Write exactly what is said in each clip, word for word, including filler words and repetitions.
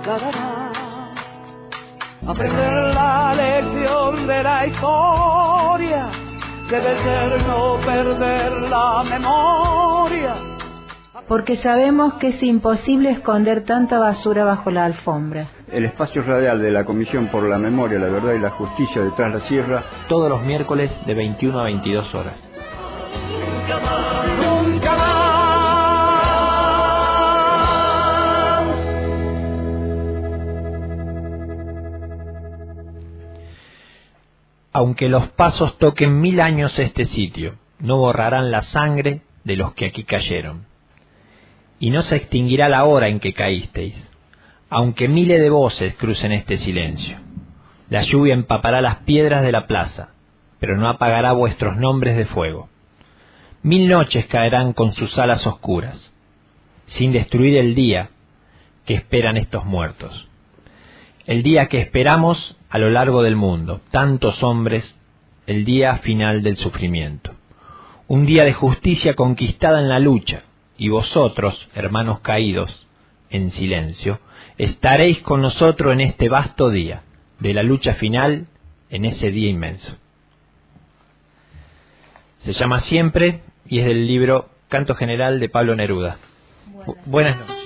quedará. Aprender la lección de la historia debe ser no perder la memoria. Porque sabemos que es imposible esconder tanta basura bajo la alfombra. El espacio radial de la Comisión por la Memoria, la Verdad y la Justicia de Tras la Sierra, todos los miércoles de veintiuno a veintidós horas. Nunca más, nunca más. Aunque los pasos toquen mil años este sitio, no borrarán la sangre de los que aquí cayeron. Y no se extinguirá la hora en que caísteis, aunque miles de voces crucen este silencio. La lluvia empapará las piedras de la plaza, pero no apagará vuestros nombres de fuego. Mil noches caerán con sus alas oscuras, sin destruir el día que esperan estos muertos. El día que esperamos a lo largo del mundo, tantos hombres, el día final del sufrimiento. Un día de justicia conquistada en la lucha, y vosotros, hermanos caídos, en silencio, estaréis con nosotros en este vasto día, de la lucha final, en ese día inmenso. Se llama Siempre, y es del libro Canto General de Pablo Neruda. Buenas, Buenas noches.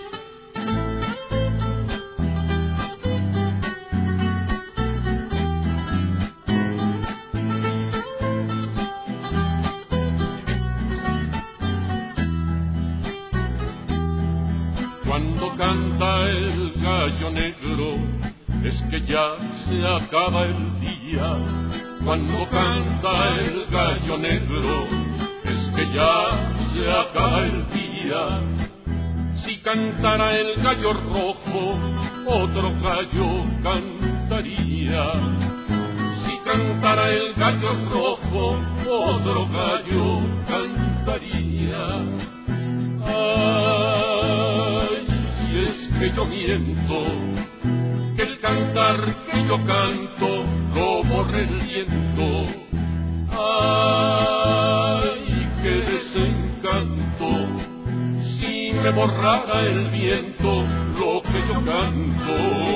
Cuando canta el gallo negro, es que ya se acaba el día. Cuando canta el gallo negro, es que ya se acaba el día. Si cantara el gallo rojo, otro gallo cantaría. Si cantara el gallo rojo, otro gallo cantaría. Ay, si es que yo miento, que el cantar que yo canto lo borre el viento. Ay, qué desencanto, si me borrara el viento lo que yo canto.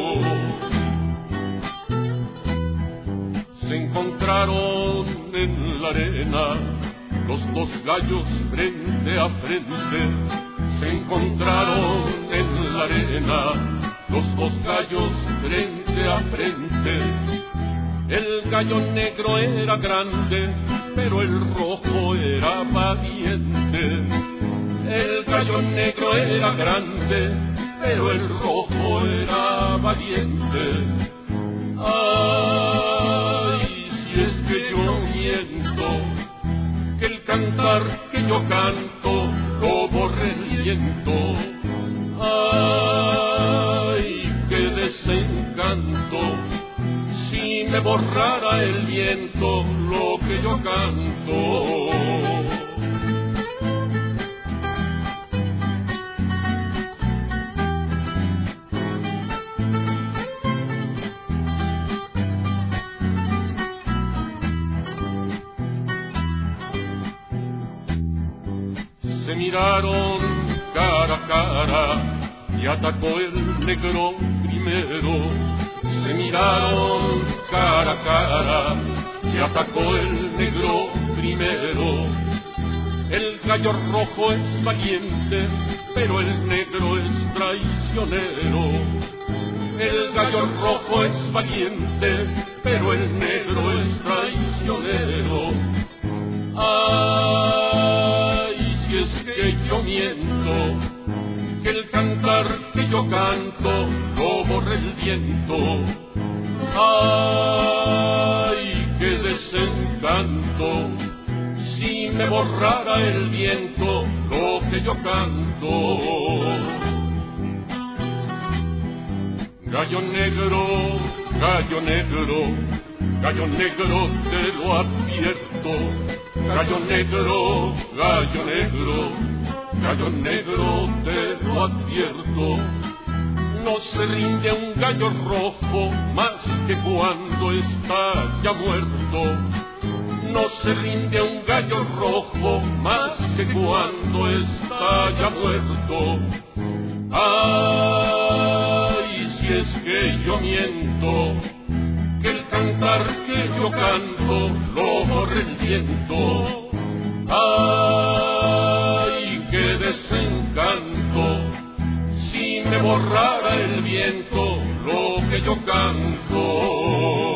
Se encontraron en la arena los dos gallos frente a frente. Se encontraron en la arena los dos gallos frente a frente. El gallo negro era grande, pero el rojo era valiente. El gallo negro era grande, pero el rojo era valiente. Ay, si es que yo miento, que el cantar que yo canto lo borre el viento. Ay, qué desencanto, si me borrara el viento lo que yo canto. Se miraron cara a cara y atacó el negro primero. Se miraron cara a cara y atacó el negro primero. El gallo rojo es valiente, pero el negro es traicionero. El gallo rojo es valiente, pero el negro es traicionero. Ay, si es que yo miento, que el cantar que yo canto lo borre el viento. Ay, qué desencanto, si me borrara el viento lo que yo canto. Gallo negro, gallo negro, gallo negro te lo advierto. Gallo negro, gallo negro, gallo negro te lo advierto. No se rinde un gallo rojo más que cuando está ya muerto. No se rinde un gallo rojo más que cuando está ya muerto. Ay, si es que yo miento, que el cantar que yo canto lo borre el viento. Ay, qué desencanto, si me borrara el viento lo que yo canto.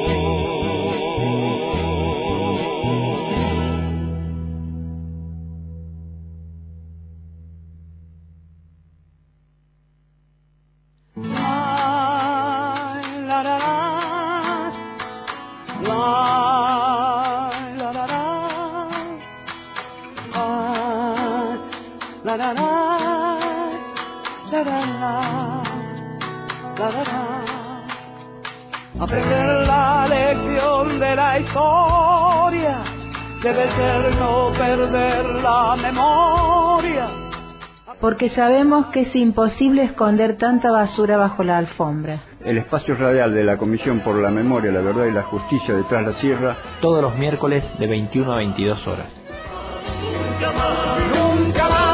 Aprender la lección de la historia debe ser no perder la memoria. Porque sabemos que es imposible esconder tanta basura bajo la alfombra. El espacio radial de la Comisión por la Memoria, la Verdad y la Justicia de Tras la Sierra, todos los miércoles de veintiuno a veintidós horas. Nunca más, nunca más.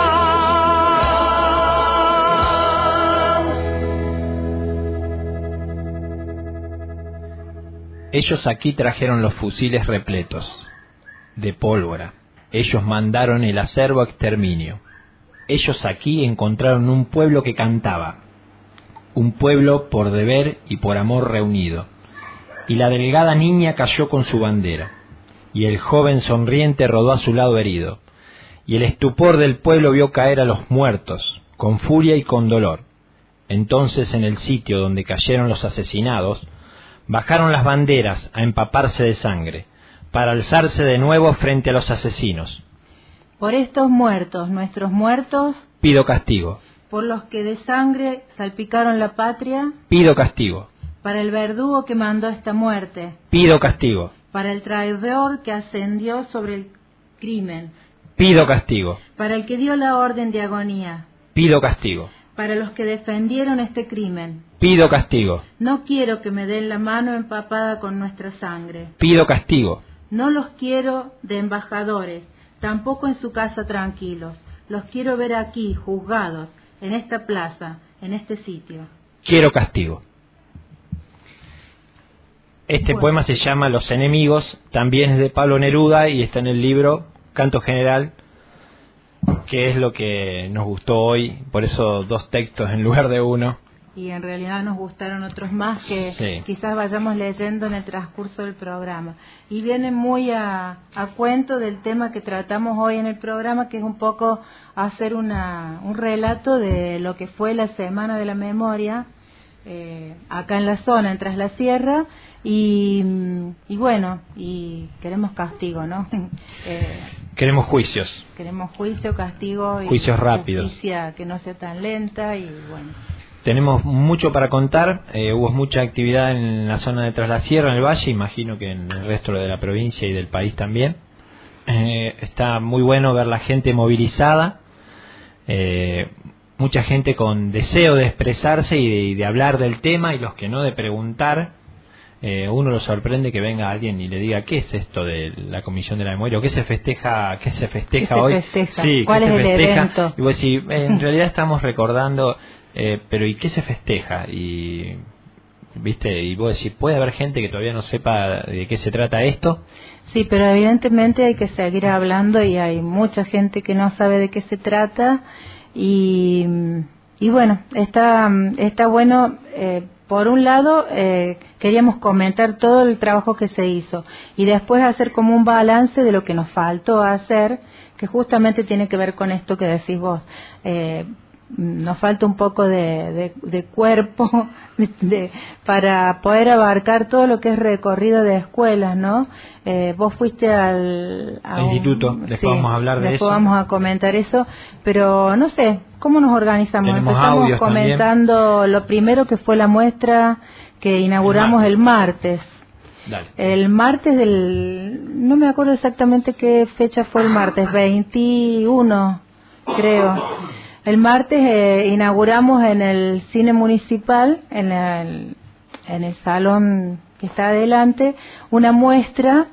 Ellos aquí trajeron los fusiles repletos de pólvora. Ellos mandaron el acervo a exterminio. Ellos aquí encontraron un pueblo que cantaba, un pueblo por deber y por amor reunido. Y la delgada niña cayó con su bandera, y el joven sonriente rodó a su lado herido, y el estupor del pueblo vio caer a los muertos, con furia y con dolor. Entonces en el sitio donde cayeron los asesinados, bajaron las banderas a empaparse de sangre, para alzarse de nuevo frente a los asesinos. Por estos muertos, nuestros muertos, pido castigo. Por los que de sangre salpicaron la patria, pido castigo. Para el verdugo que mandó esta muerte, pido castigo. Para el traidor que ascendió sobre el crimen, pido castigo. Para el que dio la orden de agonía, pido castigo. Para los que defendieron este crimen, pido castigo. No quiero que me den la mano empapada con nuestra sangre. Pido castigo. No los quiero de embajadores, tampoco en su casa tranquilos. Los quiero ver aquí, juzgados, en esta plaza, en este sitio. Quiero castigo. Este Bueno. poema se llama Los enemigos, también es de Pablo Neruda y está en el libro Canto General, que es lo que nos gustó hoy, por eso dos textos en lugar de uno. Y en realidad nos gustaron otros más que sí. quizás vayamos leyendo en el transcurso del programa. Y viene muy a, a cuento del tema que tratamos hoy en el programa, que es un poco hacer una, un relato de lo que fue la Semana de la Memoria, eh, acá en la zona, en Tras la Sierra, y, y bueno, y queremos castigo, ¿no? eh, queremos juicios. Queremos juicio, castigo y juicios rápidos. Justicia que no sea tan lenta y bueno. Tenemos mucho para contar, eh, hubo mucha actividad en la zona de Tras la Sierra, en el Valle, imagino que en el resto de la provincia y del país también. Eh, está muy bueno ver la gente movilizada, eh, mucha gente con deseo de expresarse y de, y de hablar del tema, y los que no, de preguntar. Eh, uno lo sorprende que venga alguien y le diga qué es esto de la Comisión de la Memoria, o qué se festeja, qué se festeja ¿Qué se hoy. Festeja? Sí, ¿cuál ¿qué es se el festeja? evento? Y vos decís, eh, en realidad estamos recordando, eh, pero ¿y qué se festeja? Y viste, y vos decís, puede haber gente que todavía no sepa de qué se trata esto. Sí, pero evidentemente hay que seguir hablando y hay mucha gente que no sabe de qué se trata y, y bueno, está, está bueno. Eh, por un lado, eh, queríamos comentar todo el trabajo que se hizo y después hacer como un balance de lo que nos faltó hacer, que justamente tiene que ver con esto que decís vos. Eh, nos falta un poco de, de, de cuerpo de, de, para poder abarcar todo lo que es recorrido de escuelas, ¿no? Eh, vos fuiste al a un, instituto, después sí, vamos a hablar de después eso. Vamos a comentar eso, pero no sé, ¿cómo nos organizamos? Tenemos Empezamos comentando también. Lo primero que fue la muestra que inauguramos el martes. El martes. Dale. El martes del... no me acuerdo exactamente qué fecha fue el martes, veintiuno, creo. El martes eh, inauguramos en el cine municipal, en el, en el salón que está adelante, una muestra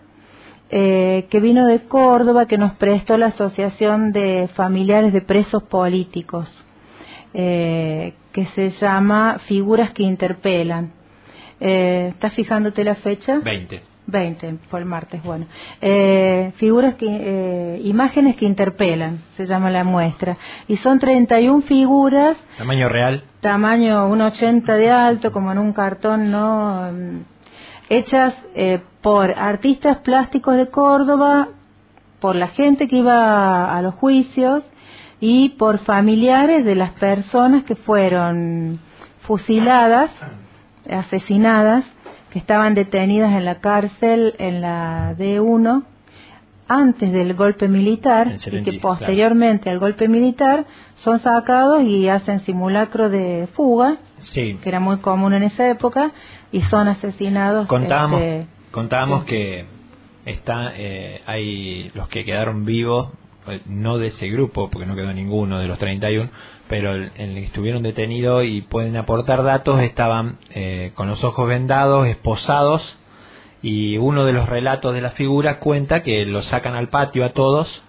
eh, que vino de Córdoba, que nos prestó la Asociación de Familiares de Presos Políticos, eh, que se llama Figuras que Interpelan. Eh, ¿Estás fijándote la fecha? veinte. veinte, fue el martes, bueno. Eh, figuras que, eh, imágenes que interpelan, se llama la muestra. Y son treinta y una figuras. ¿Tamaño real? Tamaño uno ochenta de alto, como en un cartón, ¿no? Hechas eh, por artistas plásticos de Córdoba, por la gente que iba a los juicios y por familiares de las personas que fueron fusiladas, asesinadas, que estaban detenidas en la cárcel en la D uno antes del golpe militar y que posteriormente claro. al golpe militar son sacados y hacen simulacro de fuga, sí. que era muy común en esa época, y son asesinados. Contábamos, este, contábamos sí. que está, eh, hay los que quedaron vivos, no de ese grupo, porque no quedó ninguno de los treinta y uno, pero en el que estuvieron detenidos y pueden aportar datos, estaban eh, con los ojos vendados, esposados, y uno de los relatos de la figura cuenta que los sacan al patio a todos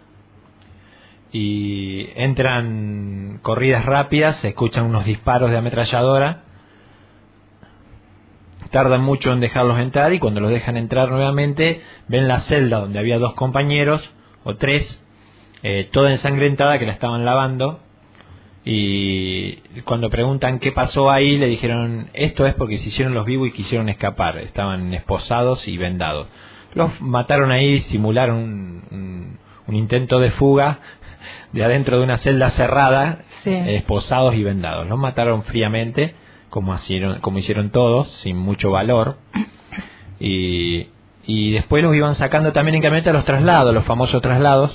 y entran corridas rápidas, se escuchan unos disparos de ametralladora, tardan mucho en dejarlos entrar y cuando los dejan entrar nuevamente ven la celda donde había dos compañeros o tres, eh, toda ensangrentada, que la estaban lavando, y cuando preguntan qué pasó ahí le dijeron esto es porque se hicieron los vivos y quisieron escapar, estaban esposados y vendados. Los mataron ahí, simularon un, un, un intento de fuga de adentro de una celda cerrada, sí. esposados y vendados. Los mataron fríamente, como hicieron, como hicieron todos, sin mucho valor, y, y después los iban sacando también en camioneta a los traslados, los famosos traslados,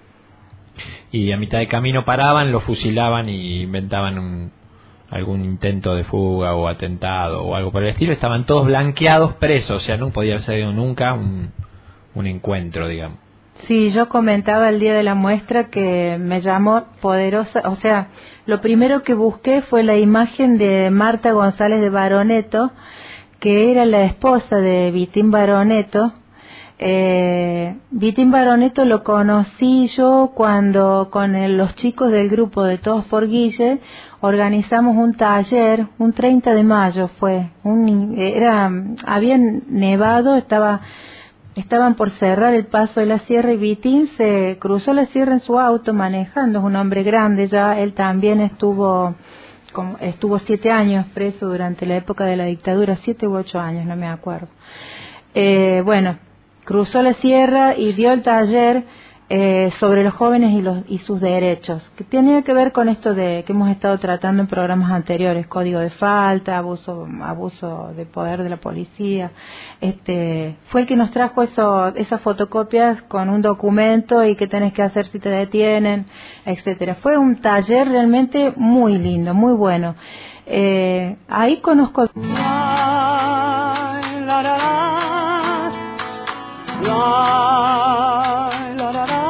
y a mitad de camino paraban, los fusilaban y inventaban un, algún intento de fuga o atentado o algo por el estilo. Estaban todos blanqueados, presos, o sea, no podía ser nunca un, un encuentro, digamos. Sí, yo comentaba el día de la muestra que me llamó poderosa, o sea, lo primero que busqué fue la imagen de Marta González de Baroneto, que era la esposa de Vitín Baroneto. Eh, Vitín Baroneto lo conocí yo cuando con el, los chicos del grupo de Todos por Guille organizamos un taller, un treinta de mayo fue, un, era, había nevado, estaba, estaban por cerrar el paso de la sierra y Vitín se cruzó la sierra en su auto manejando, es un hombre grande ya, él también estuvo, como, estuvo siete años preso durante la época de la dictadura, siete u ocho años, no me acuerdo. Eh, bueno, cruzó la sierra y dio el taller eh, sobre los jóvenes y, los, y sus derechos, que tenía que ver con esto de que hemos estado tratando en programas anteriores, código de falta, abuso abuso de poder de la policía. Este fue el que nos trajo eso, esas fotocopias con un documento y qué tenés que hacer si te detienen, etcétera. Fue un taller realmente muy lindo, muy bueno. Eh, ahí conozco... La, la, la, la. La, la, la, la.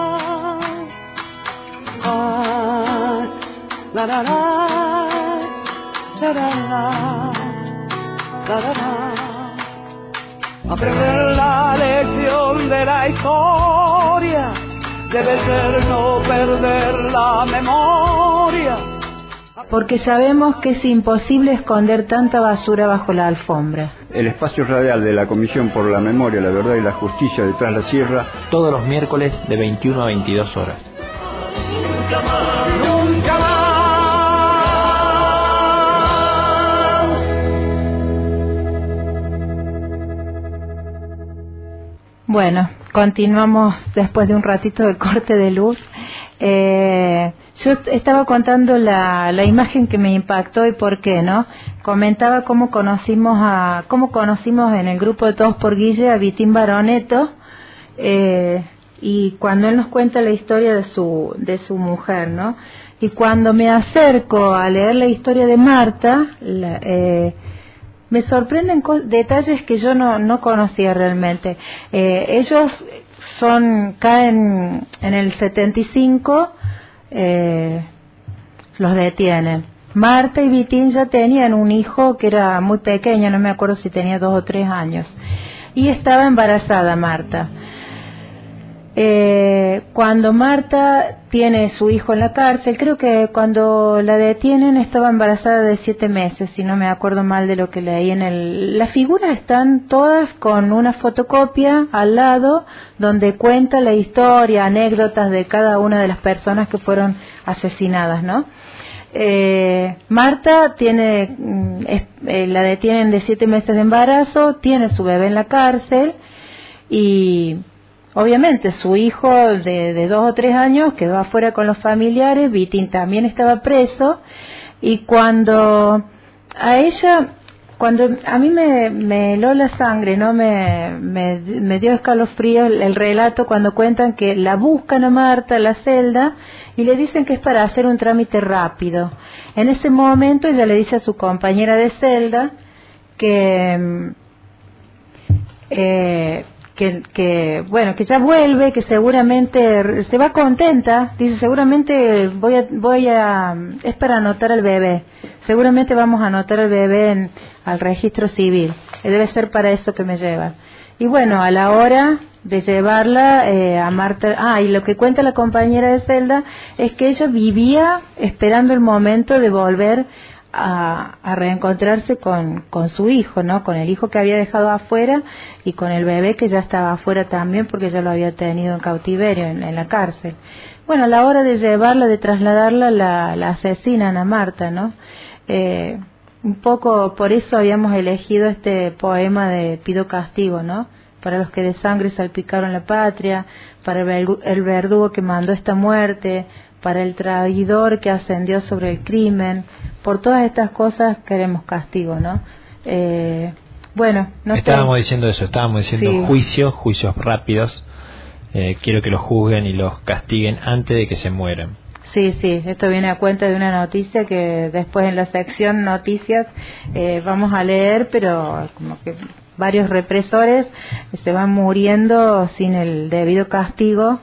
Ah, la, la, la. La, la, la. La, la, la. Aprender la lección de la historia debe ser no perder la memoria. Porque sabemos que es imposible esconder tanta basura bajo la alfombra. El espacio radial de la Comisión por la Memoria, la Verdad y la Justicia de Tras la Sierra, todos los miércoles de veintiuno a veintidós horas. Nunca más, nunca más. Bueno, continuamos después de un ratito de corte de luz. Eh, yo estaba contando la, la imagen que me impactó y por qué, ¿no? Comentaba cómo conocimos a, cómo conocimos en el grupo de Todos por Guille a Vitín Baroneto, eh, y cuando él nos cuenta la historia de su, de su mujer, ¿no? Y cuando me acerco a leer la historia de Marta, la, eh, me sorprenden detalles que yo no, no conocía realmente. Eh, ellos son, caen en el setenta y cinco, eh, los detienen. Marta y Vitín ya tenían un hijo que era muy pequeño, no me acuerdo si tenía dos o tres años, y estaba embarazada Marta. Eh, cuando Marta tiene su hijo en la cárcel, creo que cuando la detienen estaba embarazada de siete meses, si no me acuerdo mal de lo que leí en el... Las figuras están todas con una fotocopia al lado donde cuenta la historia, anécdotas de cada una de las personas que fueron asesinadas, ¿no? Eh, Marta tiene, es, eh, la detienen de siete meses de embarazo, tiene su bebé en la cárcel y... Obviamente su hijo de, de dos o tres años quedó afuera con los familiares, Vitín también estaba preso, y cuando a ella, cuando a mí me, me heló la sangre, no me, me, me dio escalofrío el, el relato cuando cuentan que la buscan a Marta a la celda y le dicen que es para hacer un trámite rápido. En ese momento ella le dice a su compañera de celda que... Eh, Que, que bueno, que ya vuelve, que seguramente se va contenta, dice seguramente voy a, voy a, es para anotar al bebé, seguramente vamos a anotar al bebé en, al registro civil, y debe ser para eso que me llevan. Y bueno, a la hora de llevarla eh, a Marta, ah, y lo que cuenta la compañera de celda es que ella vivía esperando el momento de volver A, a reencontrarse con, con su hijo, ¿no? Con el hijo que había dejado afuera y con el bebé que ya estaba afuera también porque ya lo había tenido en cautiverio en, en la cárcel. Bueno, a la hora de llevarla, de trasladarla, la, la asesinan a Marta, ¿no? Eh, un poco por eso habíamos elegido este poema de Pido Castigo, ¿no? Para los que de sangre salpicaron la patria, para el, el verdugo que mandó esta muerte, para el traidor que ascendió sobre el crimen. Por todas estas cosas queremos castigo, ¿no? Eh, bueno, no estábamos sé. diciendo eso, estábamos diciendo sí. juicios, juicios rápidos. Eh, quiero que los juzguen y los castiguen antes de que se mueran. Sí, sí, esto viene a cuenta de una noticia que después en la sección noticias eh, vamos a leer, pero como que varios represores se van muriendo sin el debido castigo.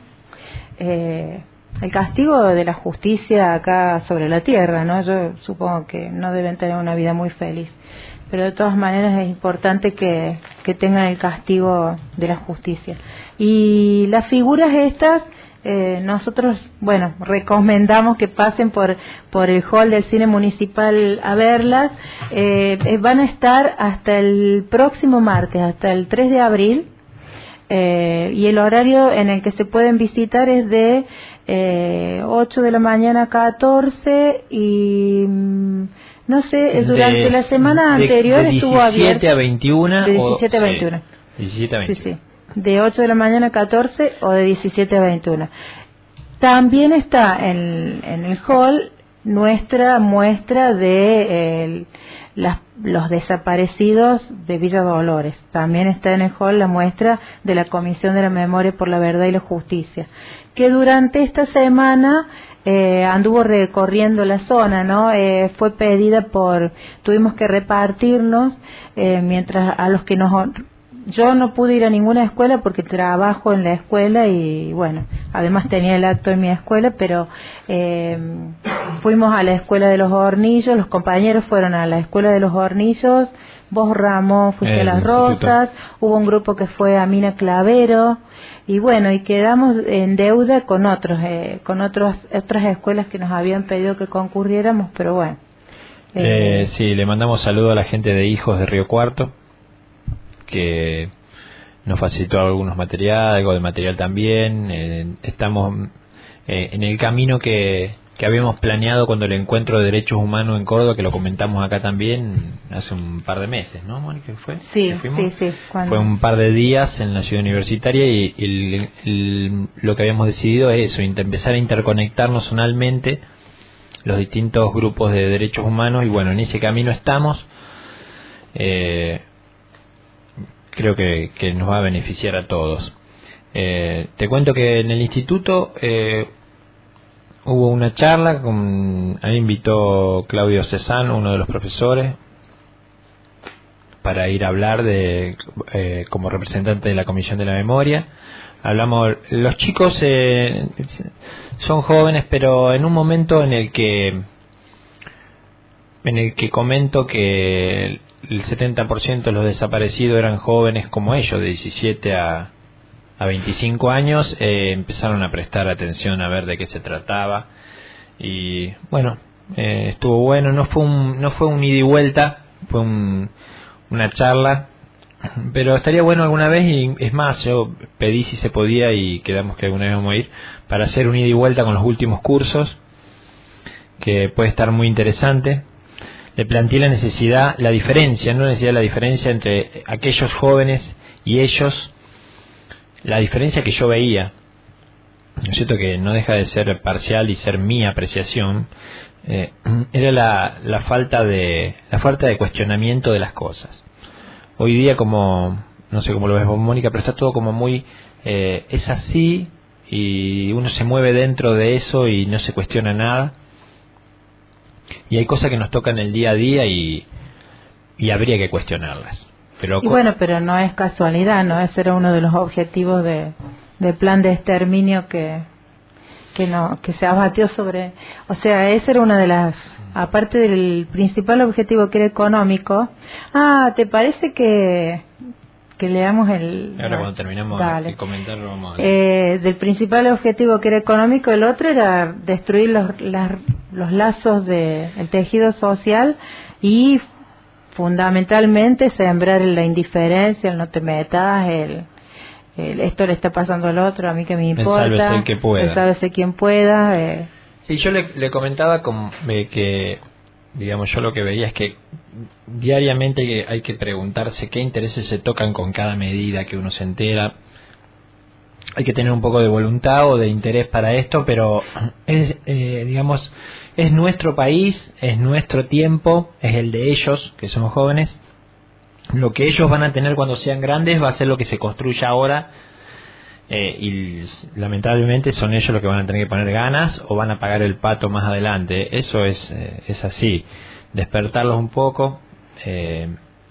Eh, El castigo de la justicia acá sobre la tierra, ¿no? Yo supongo que no deben tener una vida muy feliz, pero de todas maneras es importante que, que tengan el castigo de la justicia. Y las figuras estas, eh, nosotros, bueno, recomendamos que pasen por, por el hall del cine municipal a verlas. Eh, van a estar hasta el próximo martes, hasta el tres de abril. Eh, y el horario en el que se pueden visitar es de eh, ocho de la mañana a catorce y mm, no sé, durante de, la semana de, anterior de estuvo abierto diecisiete a veintiuno de diecisiete a veintiuno. Sí, diecisiete a veintiuno. Sí, sí. De ocho de la mañana a catorce o de diecisiete a veintiuno. También está en, en el hall nuestra muestra de eh, las, los desaparecidos de Villa Dolores. También está en el hall la muestra de la Comisión de la Memoria por la Verdad y la Justicia, que durante esta semana eh, anduvo recorriendo la zona, ¿no? Eh, fue pedida por, tuvimos que repartirnos eh, mientras a los que nos... Yo no pude ir a ninguna escuela porque trabajo en la escuela y bueno, además tenía el acto en mi escuela, pero eh, fuimos a la escuela de los Hornillos, los compañeros fueron a la escuela de los Hornillos, vos Ramón fuiste el a Las instituto. Rosas, hubo un grupo que fue a Mina Clavero y bueno, y quedamos en deuda con otros, eh, con otros, otras escuelas que nos habían pedido que concurriéramos, pero bueno. Eh, eh, sí, le mandamos saludo a la gente de Hijos de Río Cuarto, que nos facilitó algunos materiales, algo de material también. Eh, estamos eh, en el camino que, que habíamos planeado cuando el Encuentro de Derechos Humanos en Córdoba, que lo comentamos acá también hace un par de meses, ¿no, Mónica? ¿Fue? Sí, sí, sí. ¿Cuándo? Fue un par de días en la ciudad universitaria y el, el, lo que habíamos decidido es eso, empezar a interconectarnos zonalmente los distintos grupos de derechos humanos y bueno, en ese camino estamos. Eh, creo que, que nos va a beneficiar a todos. Eh, te cuento que en el instituto eh, hubo una charla, con, a mí invitó Claudio Cesano, uno de los profesores, para ir a hablar de eh, como representante de la Comisión de la Memoria. Hablamos, los chicos eh, son jóvenes, pero en un momento en el que en el que comento que el setenta por ciento de los desaparecidos eran jóvenes como ellos, de diecisiete a a veinticinco años, eh, empezaron a prestar atención a ver de qué se trataba. Y bueno, eh, estuvo bueno, no fue un, no fue un ida y vuelta, fue un, una charla, pero estaría bueno alguna vez, y es más, yo pedí si se podía y quedamos que alguna vez vamos a ir, para hacer un ida y vuelta con los últimos cursos, que puede estar muy interesante. Le planteé la necesidad, la diferencia, no la necesidad, la diferencia entre aquellos jóvenes y ellos, la diferencia que yo veía, ¿no es cierto?, que no deja de ser parcial y ser mi apreciación, eh, era la, la falta de la falta de cuestionamiento de las cosas. Hoy día, como, no sé cómo lo ves vos, Mónica, pero está todo como muy, eh, es así, y uno se mueve dentro de eso y no se cuestiona nada. Y hay cosas que nos tocan el día a día y, y habría que cuestionarlas. Pero y bueno, pero no es casualidad, ¿no? Ese era uno de los objetivos de, del plan de exterminio que que no que se abatió sobre... O sea, esa era una de las... Aparte del principal objetivo, que era económico. Ah, ¿te parece que... que leamos el... Ahora cuando terminamos de comentarlo vamos a... Eh, del principal objetivo, que era económico, el otro era destruir los, las, los lazos de el tejido social y fundamentalmente sembrar la indiferencia, el no te metas, el, el esto le está pasando al otro, a mí que me importa, el sálvese el que pueda, el sálvese quien pueda. Eh. Sí, yo le, le comentaba como, eh, que, digamos, yo lo que veía es que diariamente hay que, hay que preguntarse qué intereses se tocan con cada medida que uno se entera. Hay que tener un poco de voluntad o de interés para esto, pero es, eh, digamos, es nuestro país, es nuestro tiempo, es el de ellos, que somos jóvenes. Lo que ellos van a tener cuando sean grandes va a ser lo que se construya ahora, eh, y lamentablemente son ellos los que van a tener que poner ganas o van a pagar el pato más adelante. Eso es, eh, es así. Despertarlos un poco. Eh,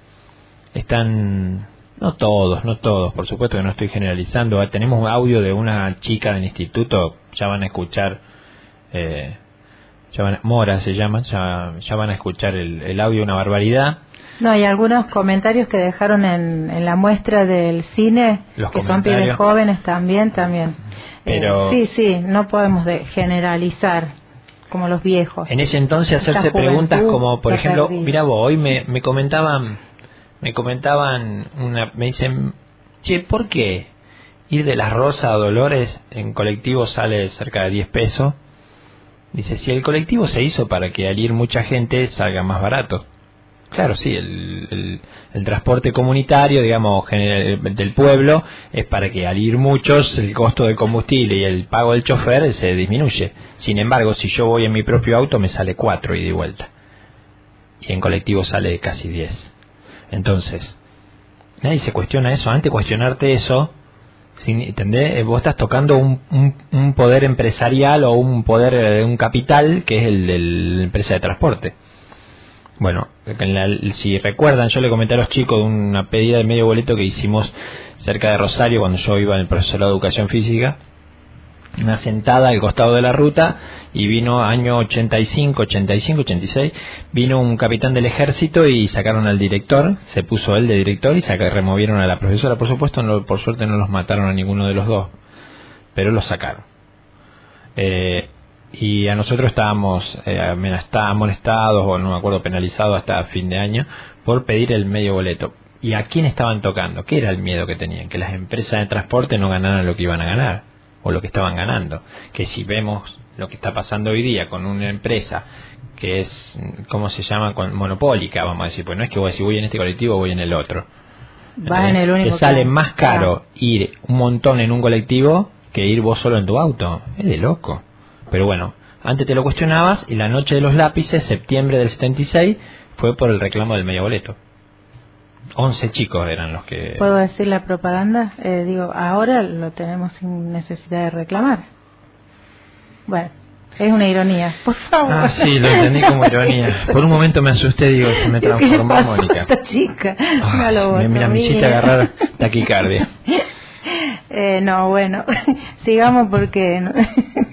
están... No todos, no todos, por supuesto que no estoy generalizando. Tenemos un audio de una chica del instituto, ya van a escuchar, eh, ya van, Mora se llama, ya, ya van a escuchar el, el audio, una barbaridad. No, hay algunos comentarios que dejaron en, en la muestra del cine, Los que son pibes jóvenes también, también. Pero, eh, sí, sí, no podemos de generalizar como los viejos. En ese entonces hacerse preguntas como, por ejemplo, mira vos, hoy me, me comentaban... Me comentaban, una, me dicen, che, ¿por qué ir de Las Rosas a Dolores en colectivo sale cerca de diez pesos? Dice, si el colectivo se hizo para que al ir mucha gente salga más barato. Claro, sí, el, el, el transporte comunitario, digamos, general, del pueblo, es para que al ir muchos el costo del combustible y el pago del chofer se disminuye. Sin embargo, si yo voy en mi propio auto me sale cuatro ida y vuelta. Y en colectivo sale casi diez. Entonces, nadie se cuestiona eso. Antes de cuestionarte eso, sin, ¿entendés? Vos estás tocando un, un, un poder empresarial o un poder de un capital que es el de la empresa de transporte. Bueno, en la, si recuerdan, yo le comenté a los chicos de una pedida de medio boleto que hicimos cerca de Rosario cuando yo iba en el profesorado de educación física. Una sentada al costado de la ruta, y vino año ochenta y cinco, ochenta y cinco, ochenta y seis, vino un capitán del ejército y sacaron al director, se puso él de director y saca, removieron a la profesora. Por supuesto, no, por suerte no los mataron a ninguno de los dos, pero los sacaron. Eh, y a nosotros estábamos eh, amonestados, o no me acuerdo, penalizados hasta fin de año por pedir el medio boleto. ¿Y a quién estaban tocando? ¿Qué era el miedo que tenían? Que las empresas de transporte no ganaran lo que iban a ganar, o lo que estaban ganando. Que si vemos lo que está pasando hoy día con una empresa que es, ¿cómo se llama?, con, monopólica, vamos a decir, pues no es que voy a decir voy en este colectivo o voy en el otro. Vas en el único que sale que... más caro ir un montón en un colectivo que ir vos solo en tu auto. Es de loco. Pero bueno, antes te lo cuestionabas, y la noche de los lápices, septiembre del setenta y seis, fue por el reclamo del medio boleto. once chicos eran los que... ¿Puedo decir la propaganda? Eh, digo, ahora lo tenemos sin necesidad de reclamar. Bueno, es una ironía, por favor. Ah, sí, lo entendí como ironía. Por un momento me asusté, digo, se me transformó en Mónica. Esta chica. Ah, no me, mira, me hiciste agarrar taquicardia. Eh, no, bueno, sigamos porque... No.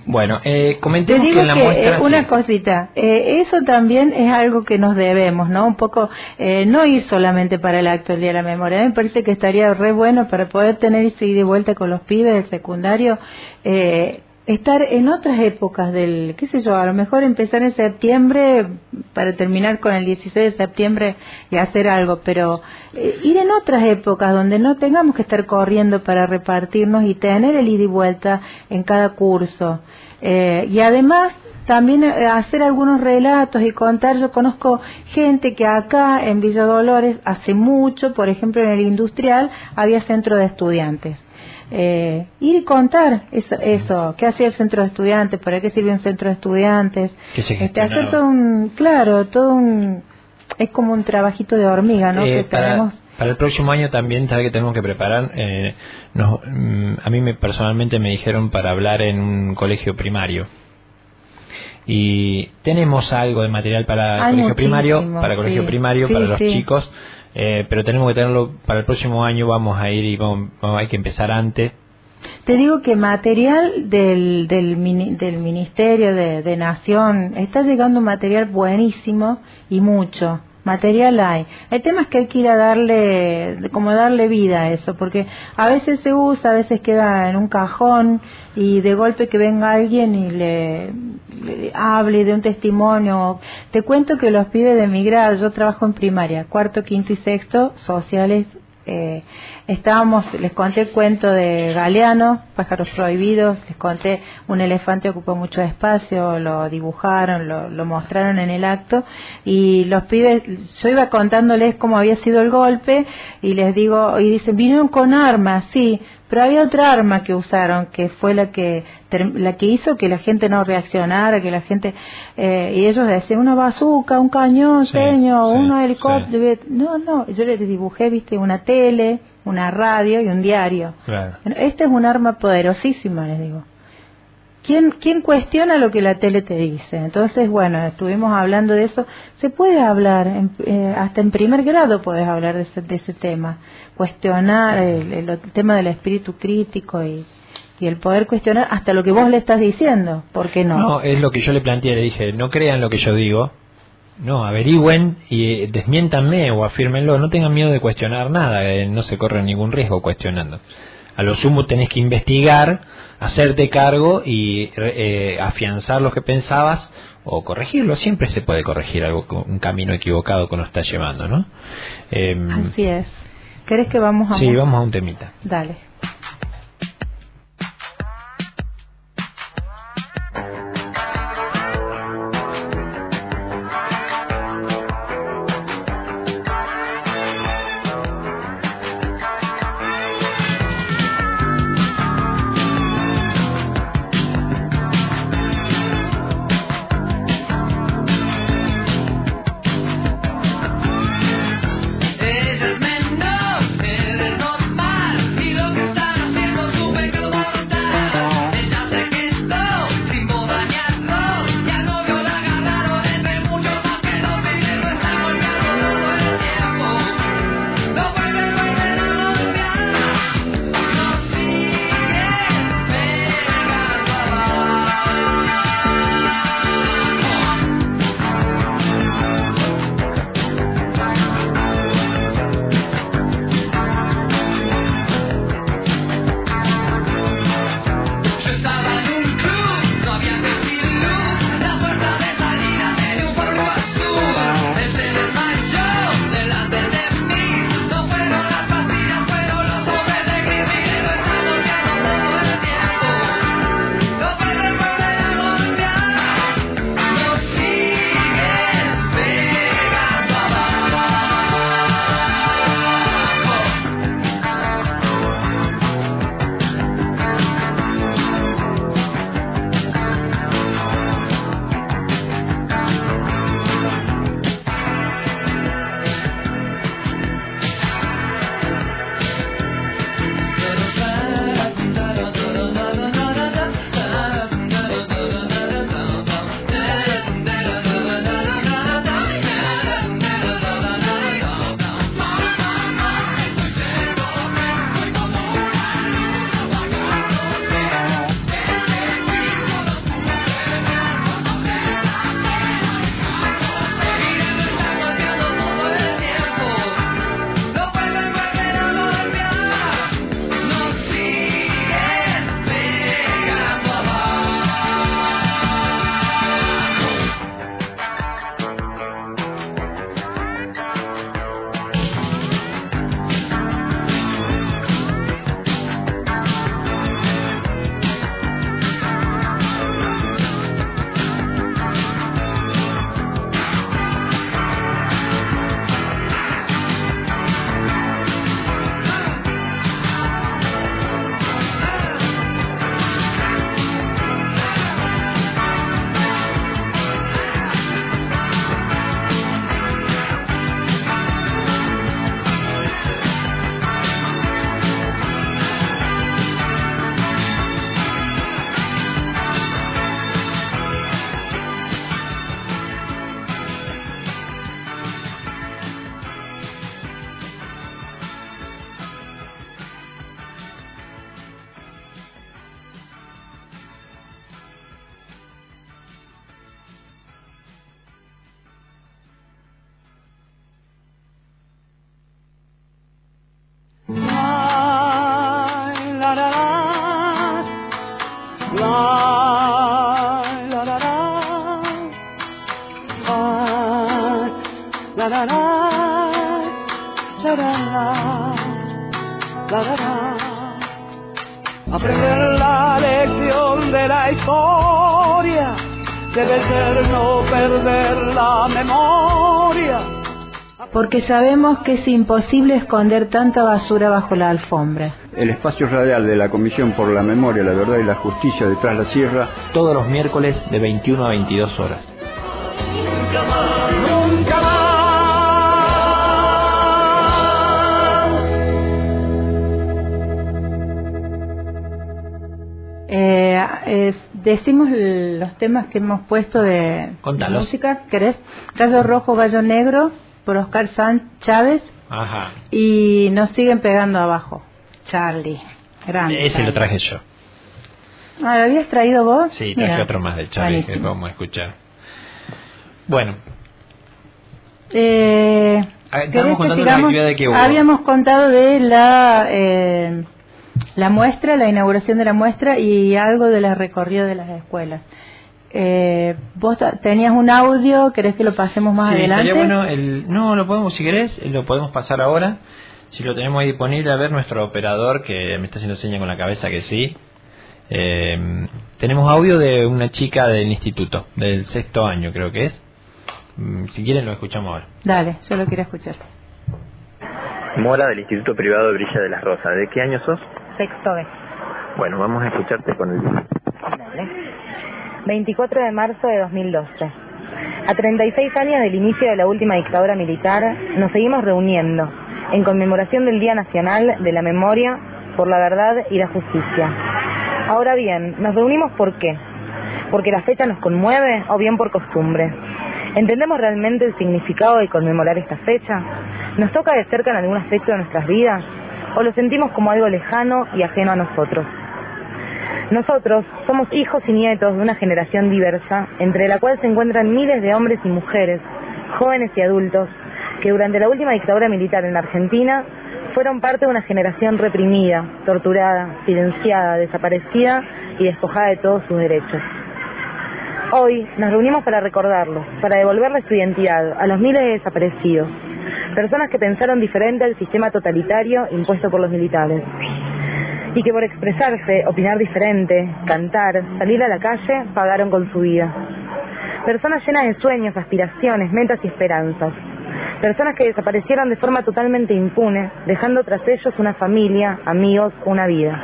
Bueno, eh, Te comentemos digo que en la que, muestra... eh, una sí. cosita, eh, eso también es algo que nos debemos, ¿no? Un poco, eh, no ir solamente para el acto del Día de la Memoria. A mí me parece que estaría re bueno para poder tener ese ida y vuelta con los pibes del secundario, eh, estar en otras épocas del, qué sé yo, a lo mejor empezar en septiembre para terminar con el dieciséis de septiembre y hacer algo, pero eh, ir en otras épocas donde no tengamos que estar corriendo para repartirnos y tener el ida y vuelta en cada curso. Eh, y además también eh, hacer algunos relatos y contar. Yo conozco gente que acá en Villa Dolores hace mucho, por ejemplo en el industrial había centro de estudiantes. Eh, ir y contar eso, eso, qué hacía el centro de estudiantes, para qué sirve un centro de estudiantes, Que se este, hacer gestionaba. todo un, claro, todo un, es como un trabajito de hormiga, ¿no? Eh, que para, tenemos. para el próximo año también, ¿sabe que tenemos que preparar? Eh, nos, mm, a mí me, personalmente me dijeron para hablar en un colegio primario. Y tenemos algo de material para Hay colegio muchísimo, primario, para colegio sí. primario, Sí, para los sí. chicos, eh, pero tenemos que tenerlo para el próximo año. Vamos a ir y vamos, vamos- hay que empezar antes. Te digo que material del, del, mini- del Ministerio de, de Nación, está llegando material buenísimo y mucho. Material hay. El tema es que hay que ir a darle, como darle vida a eso, porque a veces se usa, a veces queda en un cajón y de golpe que venga alguien y le, le hable de un testimonio. Te cuento que los pibes de mi grado, yo trabajo en primaria, cuarto, quinto y sexto, sociales. Eh, estábamos, les conté el cuento de Galeano, Pájaros Prohibidos, les conté un elefante ocupó mucho espacio, lo dibujaron, lo, lo mostraron en el acto, y los pibes, yo iba contándoles cómo había sido el golpe, y les digo, y dicen, vinieron con armas, sí, pero había otra arma que usaron, que fue la que la que hizo que la gente no reaccionara, que la gente, eh, y ellos decían, una bazuca, un cañón, Sí, señor, sí, uno helicóptero, no, no, yo les dibujé, viste, una tele, una radio y un diario. Claro. Bueno, este es un arma poderosísima, les digo. ¿Quién, ¿Quién cuestiona lo que la tele te dice? Entonces, bueno, estuvimos hablando de eso. Se puede hablar, en, eh, hasta en primer grado puedes hablar de ese, de ese tema. Cuestionar el, el, el tema del espíritu crítico y, y el poder cuestionar hasta lo que vos le estás diciendo. ¿Por qué no? No, es lo que yo le planteé, le dije, no crean lo que yo digo, no, averigüen y desmiéntanme o afírmenlo, no tengan miedo de cuestionar nada, eh, no se corre ningún riesgo cuestionando. A lo sumo tenés que investigar, hacerte cargo y eh, afianzar lo que pensabas o corregirlo. Siempre se puede corregir algo, un camino equivocado que uno está llevando, ¿no? Eh, Así es. ¿Querés que vamos a...? Sí, vamos a un temita. Dale. Ella es menos, él es normal, y lo que está la, la, la, la, la, la. Aprender la lección de la historia debe ser no perder la memoria. Porque sabemos que es imposible esconder tanta basura bajo la alfombra. El espacio radial de la Comisión por la Memoria, la Verdad y la Justicia de Tras la Sierra, todos los miércoles de veintiuno a veintidós horas. Nunca más, nunca más. Eh, es, decimos los temas que hemos puesto de, de música, ¿querés? Gallo Rojo, Gallo Negro, por Oscar Sanz Chávez. Ajá. Y nos siguen pegando abajo. Charlie, grande. Ese Charlie. lo traje yo. Ah, ¿lo habías traído vos? Sí, traje Mira, otro más del Charlie buenísimo. que vamos a escuchar. Bueno. Eh, Estábamos contando la actividad de que hubo. Habíamos contado de la eh, la muestra, la inauguración de la muestra y algo de la recorrido de las escuelas. Eh, vos tenías un audio, ¿querés que lo pasemos más sí, adelante? Estaría bueno el, no, lo podemos, si querés, lo podemos pasar ahora. Si lo tenemos ahí disponible, a ver nuestro operador, que me está haciendo seña con la cabeza que sí. Eh, tenemos audio de una chica del instituto, del sexto año creo que es. Si quieren lo escuchamos ahora. Dale, yo lo quiero escuchar. Mora, del Instituto Privado Brilla de las Rosas. ¿De qué año sos? Sexto B. Bueno, vamos a escucharte con el... Dale. veinticuatro de marzo de dos mil doce. A treinta y seis años del inicio de la última dictadura militar, nos seguimos reuniendo en conmemoración del Día Nacional de la Memoria por la Verdad y la Justicia. Ahora bien, ¿nos reunimos por qué? ¿Porque la fecha nos conmueve o bien por costumbre? ¿Entendemos realmente el significado de conmemorar esta fecha? ¿Nos toca de cerca en algún aspecto de nuestras vidas? ¿O lo sentimos como algo lejano y ajeno a nosotros? Nosotros somos hijos y nietos de una generación diversa, entre la cual se encuentran miles de hombres y mujeres, jóvenes y adultos, que durante la última dictadura militar en la Argentina fueron parte de una generación reprimida, torturada, silenciada, desaparecida y despojada de todos sus derechos. Hoy nos reunimos para recordarlos, para devolverles su identidad a los miles de desaparecidos, personas que pensaron diferente al sistema totalitario impuesto por los militares, y que por expresarse, opinar diferente, cantar, salir a la calle, pagaron con su vida. Personas llenas de sueños, aspiraciones, metas y esperanzas. Personas que desaparecieron de forma totalmente impune, dejando tras ellos una familia, amigos, una vida.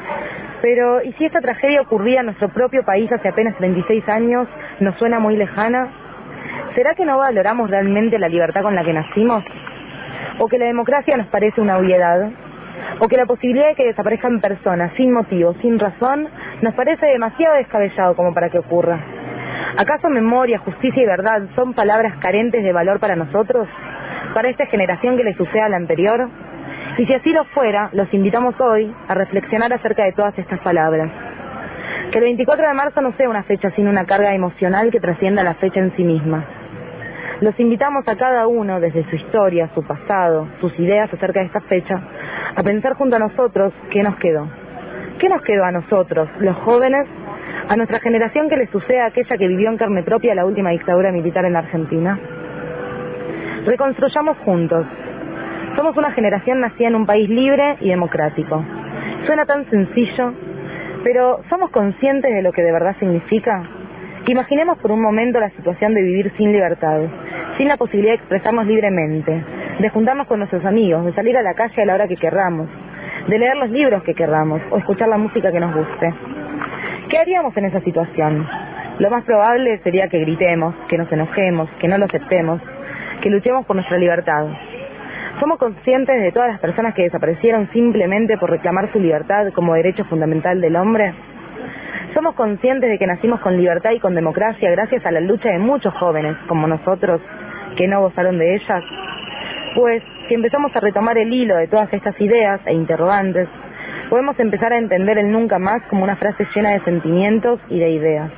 Pero, ¿y si esta tragedia ocurría en nuestro propio país hace apenas treinta y seis años, nos suena muy lejana? ¿Será que no valoramos realmente la libertad con la que nacimos? ¿O que la democracia nos parece una obviedad? ¿O que la posibilidad de que desaparezcan personas sin motivo, sin razón, nos parece demasiado descabellado como para que ocurra? ¿Acaso memoria, justicia y verdad son palabras carentes de valor para nosotros? ¿Para esta generación que le sucede a la anterior? Y si así lo fuera, los invitamos hoy a reflexionar acerca de todas estas palabras. Que el veinticuatro de marzo no sea una fecha sin una carga emocional que trascienda la fecha en sí misma. Los invitamos a cada uno, desde su historia, su pasado, sus ideas acerca de esta fecha, a pensar junto a nosotros qué nos quedó. ¿Qué nos quedó a nosotros, los jóvenes, a nuestra generación que le sucede a aquella que vivió en carne propia la última dictadura militar en la Argentina? Reconstruyamos juntos. Somos una generación nacida en un país libre y democrático. Suena tan sencillo, pero ¿somos conscientes de lo que de verdad significa? Imaginemos por un momento la situación de vivir sin libertad, sin la posibilidad de expresarnos libremente, de juntarnos con nuestros amigos, de salir a la calle a la hora que querramos, de leer los libros que querramos o escuchar la música que nos guste. ¿Qué haríamos en esa situación? Lo más probable sería que gritemos, que nos enojemos, que no lo aceptemos, que luchemos por nuestra libertad. ¿Somos conscientes de todas las personas que desaparecieron simplemente por reclamar su libertad como derecho fundamental del hombre? ¿Somos conscientes de que nacimos con libertad y con democracia gracias a la lucha de muchos jóvenes, como nosotros, que no gozaron de ellas? Pues, si empezamos a retomar el hilo de todas estas ideas e interrogantes, podemos empezar a entender el nunca más como una frase llena de sentimientos y de ideas.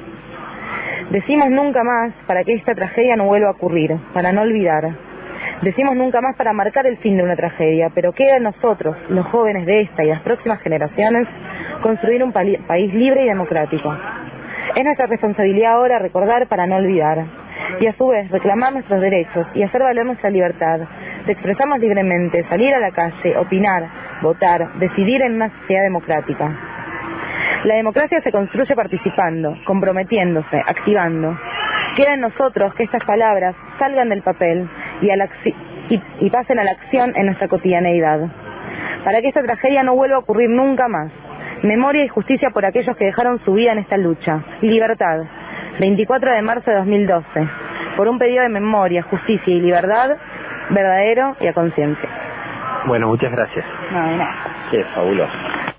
Decimos nunca más para que esta tragedia no vuelva a ocurrir, para no olvidar. Decimos nunca más para marcar el fin de una tragedia, pero queda en nosotros, los jóvenes de esta y las próximas generaciones, construir un país libre y democrático. Es nuestra responsabilidad ahora recordar para no olvidar, y a su vez reclamar nuestros derechos y hacer valer nuestra libertad, de expresarnos libremente, salir a la calle, opinar, votar, decidir en una sociedad democrática. La democracia se construye participando, comprometiéndose, activando. Queda en nosotros que estas palabras salgan del papel y, a la acci- y, y pasen a la acción en nuestra cotidianeidad. Para que esta tragedia no vuelva a ocurrir nunca más. Memoria y justicia por aquellos que dejaron su vida en esta lucha. Y libertad. veinticuatro de marzo de dos mil doce. Por un pedido de memoria, justicia y libertad verdadero y a conciencia. Bueno, muchas gracias. No, no. Qué fabuloso.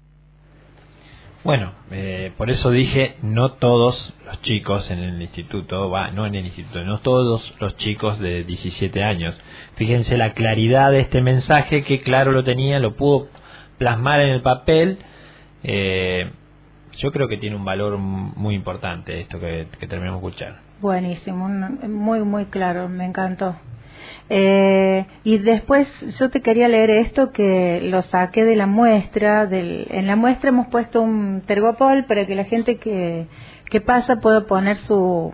Bueno, eh, por eso dije, no todos los chicos en el instituto, va, no en el instituto, no todos los chicos de diecisiete años. Fíjense la claridad de este mensaje, que claro lo tenía, lo pudo plasmar en el papel. Eh, yo creo que tiene un valor muy importante esto que, que terminamos de escuchar. Buenísimo, muy, muy claro, me encantó. Eh, y después yo te quería leer esto que lo saqué de la muestra. Del, en la muestra hemos puesto un tergopol para que la gente que, que pasa pueda poner su,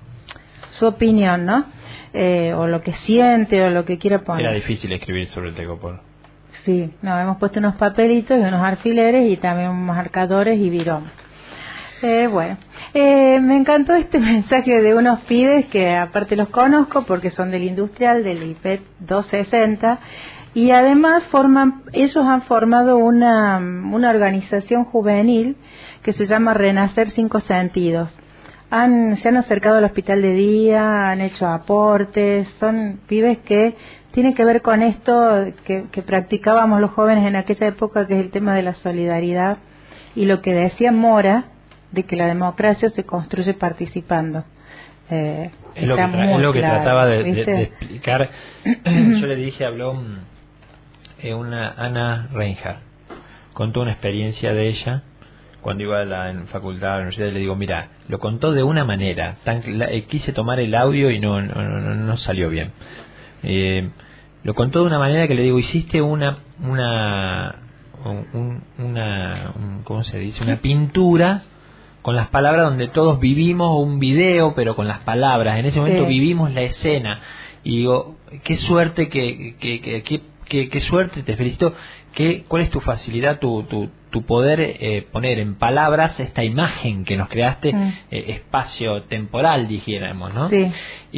su opinión, ¿no? Eh, o lo que siente o lo que quiera poner. Era difícil escribir sobre el tergopol. Sí, no, hemos puesto unos papelitos y unos alfileres y también unos marcadores y virón. Eh, bueno, eh, me encantó este mensaje de unos pibes que aparte los conozco porque son del industrial, del I P E T doscientos sesenta, y además forman, ellos han formado una, una organización juvenil que se llama Renacer Cinco Sentidos. Han, se han acercado al hospital de día, han hecho aportes, son pibes que tienen que ver con esto que, que practicábamos los jóvenes en aquella época, que es el tema de la solidaridad y lo que decía Mora, de que la democracia se construye participando. Eh, es, lo que tra- es lo que claro, trataba de, de, de explicar. Yo le dije, habló eh, una Ana Reinhardt, contó una experiencia de ella cuando iba a la en facultad, a la universidad, y le digo, mira, lo contó de una manera, tan, la, eh, quise tomar el audio y no, no, no, no salió bien. Eh, lo contó de una manera que le digo, hiciste una, una, un, una, un, ¿cómo se dice? Una pintura con las palabras donde todos vivimos un video, pero con las palabras. En ese momento sí. Vivimos la escena. Y digo, qué suerte, que, que, que, que, que, qué suerte, te felicito. Que, ¿cuál es tu facilidad, tu, tu, tu poder eh, poner en palabras esta imagen que nos creaste, mm. eh, espacio-temporal, dijéramos, ¿no? Sí.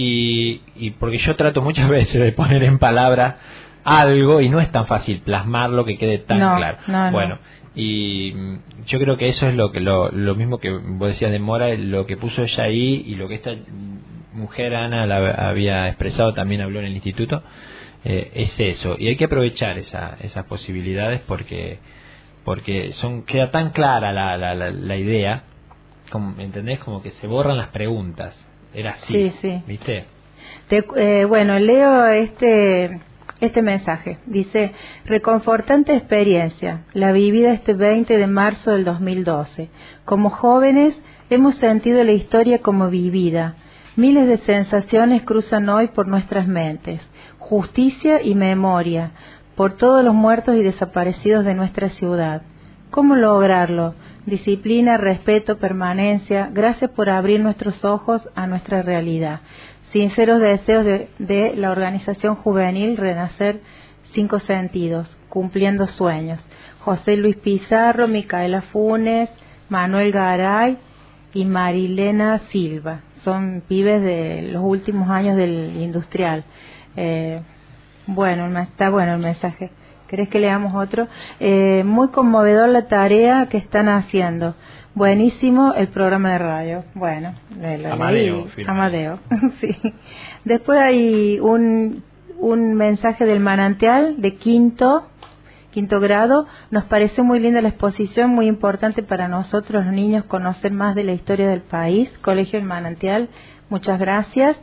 Y, y porque yo trato muchas veces de poner en palabras algo y no es tan fácil plasmarlo que quede tan no, claro. No, bueno. No. Y yo creo que eso es lo que lo, lo mismo que vos decías de Mora, lo que puso ella ahí y lo que esta mujer Ana la había expresado, también habló en el instituto, eh, es eso. Y hay que aprovechar esa, esas posibilidades porque porque son queda tan clara la, la, la, la idea, como, ¿entendés? Como que se borran las preguntas. Era así, sí, sí. ¿viste? Te, eh, bueno, leo este... Este mensaje dice: reconfortante experiencia, la vivida este veinte de marzo del dos mil doce. Como jóvenes hemos sentido la historia como vivida. Miles de sensaciones cruzan hoy por nuestras mentes. Justicia y memoria por todos los muertos y desaparecidos de nuestra ciudad. ¿Cómo lograrlo? Disciplina, respeto, permanencia. Gracias por abrir nuestros ojos a nuestra realidad. Sinceros deseos de, de la organización juvenil Renacer Cinco Sentidos, cumpliendo sueños. José Luis Pizarro, Micaela Funes, Manuel Garay y Marilena Silva. Son pibes de los últimos años del industrial. Eh, bueno, está bueno el mensaje. ¿Querés que leamos otro? Eh, muy conmovedor la tarea que están haciendo. Buenísimo el programa de radio. Bueno, lo Amadeo. Leí. Amadeo, sí. Después hay un, un mensaje del manantial de quinto, quinto grado. Nos pareció muy linda la exposición, muy importante para nosotros los niños conocer más de la historia del país. Colegio El Manantial, muchas gracias.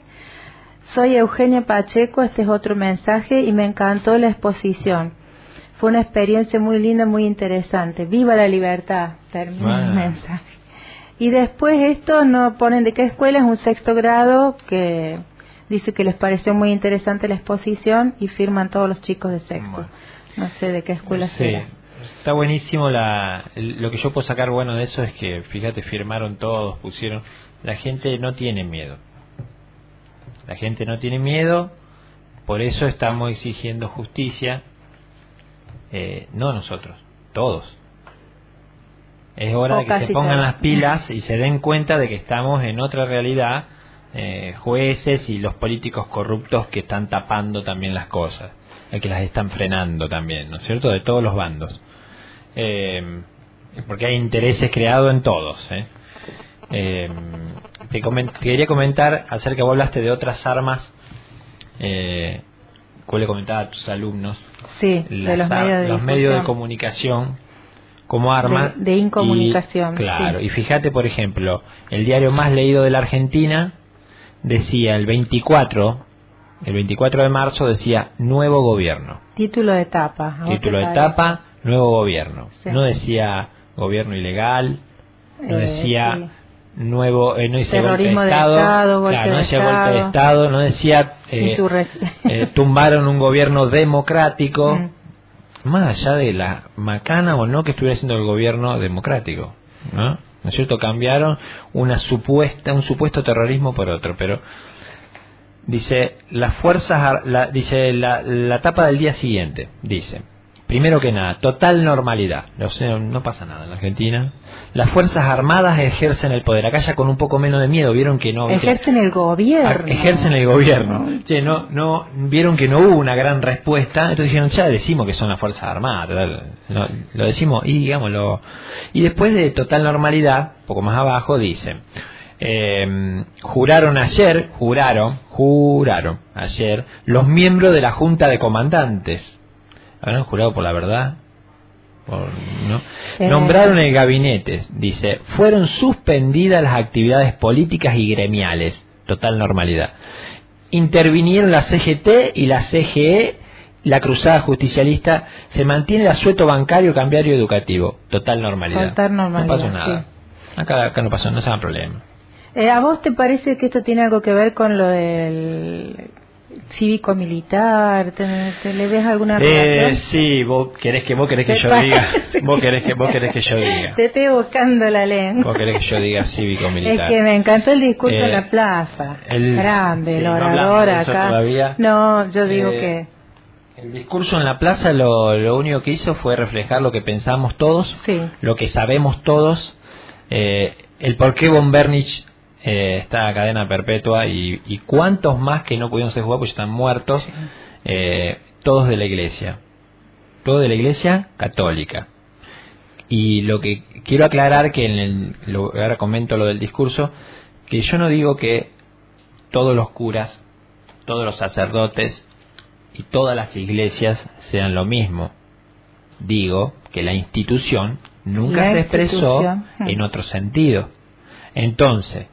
Soy Eugenia Pacheco, este es otro mensaje y me encantó la exposición. Fue una experiencia muy linda, muy interesante. ¡Viva la libertad! Termina wow. el mensaje. Y después esto no ponen de qué escuela, es un sexto grado que dice que les pareció muy interesante la exposición y firman todos los chicos de sexto. Bueno. No sé de qué escuela sí. será. Está buenísimo. La, lo que yo puedo sacar bueno de eso es que, fíjate, firmaron todos, pusieron. La gente no tiene miedo. La gente no tiene miedo por eso estamos exigiendo justicia, eh, no nosotros, todos. Es hora de que se pongan las pilas y se den cuenta de que estamos en otra realidad, eh, jueces y los políticos corruptos que están tapando también las cosas, eh, que las están frenando también, ¿no es cierto?, de todos los bandos. Eh, porque hay intereses creados en todos, ¿eh? Eh, te, coment- te quería comentar acerca, vos hablaste de otras armas, eh, cuál le comentaba a tus alumnos, sí, de los, medios de, los medios de comunicación como arma de, de incomunicación. Y, claro, sí. Y fíjate, por ejemplo, el diario más leído de la Argentina decía el veinticuatro, el veinticuatro de marzo decía nuevo gobierno. Título de etapa. Título de etapa, nuevo gobierno. Sí. No decía gobierno ilegal, no eh, decía sí. nuevo, eh, no decía terrorismo golpe de Estado, de Estado golpe claro, no de decía Estado. golpe de Estado, no decía eh, eh, tumbaron un gobierno democrático, mm. más allá de la macana o no que estuviera haciendo el gobierno democrático, ¿no? ¿No es cierto? Cambiaron una supuesta, un supuesto terrorismo por otro, pero dice las fuerzas, la, dice la, la tapa del día siguiente, dice, primero que nada, total normalidad, o sea, no pasa nada en la Argentina. Las Fuerzas Armadas ejercen el poder, acá ya con un poco menos de miedo, vieron que no... Ejercen el gobierno. Ejercen el gobierno. Che, no, no, vieron que no hubo una gran respuesta, entonces dijeron, ya decimos que son las Fuerzas Armadas, lo, lo decimos y digámoslo. Y después de total normalidad, un poco más abajo, dicen, eh, juraron ayer, juraron, juraron ayer, los miembros de la Junta de Comandantes, ¿habrán jurado por la verdad? Por, ¿no? eh. Nombraron el gabinete, dice, fueron suspendidas las actividades políticas y gremiales, total normalidad. Intervinieron la C G T y la C G E, la cruzada justicialista, se mantiene el asueto bancario, cambiario y educativo, total normalidad. Total normalidad, no pasó nada. Sí. Acá, acá no pasó, no se hagan problema. Eh, ¿A vos te parece que esto tiene algo que ver con lo del cívico-militar? ¿Te, te le ves alguna relación? Eh, sí, vos querés que vos querés que yo diga, vos querés que vos querés que yo diga. Te estoy buscando la lengua. Vos querés que yo diga cívico-militar. Es que me encantó el discurso eh, en la plaza. El, grande, sí, el no orador de eso acá. Todavía. No, yo digo eh, que el discurso en la plaza lo, lo único que hizo fue reflejar lo que pensamos todos, sí. lo que sabemos todos, eh, el por qué von Bernich Eh, está a cadena perpetua y, y cuántos más que no pudieron ser juzgados porque están muertos, sí. eh, todos de la iglesia, todos de la iglesia católica. Y lo que quiero aclarar, que en el, lo, ahora comento lo del discurso, que yo no digo que todos los curas, todos los sacerdotes y todas las iglesias sean lo mismo. Digo que la institución nunca la se expresó institución. en otro sentido. Entonces,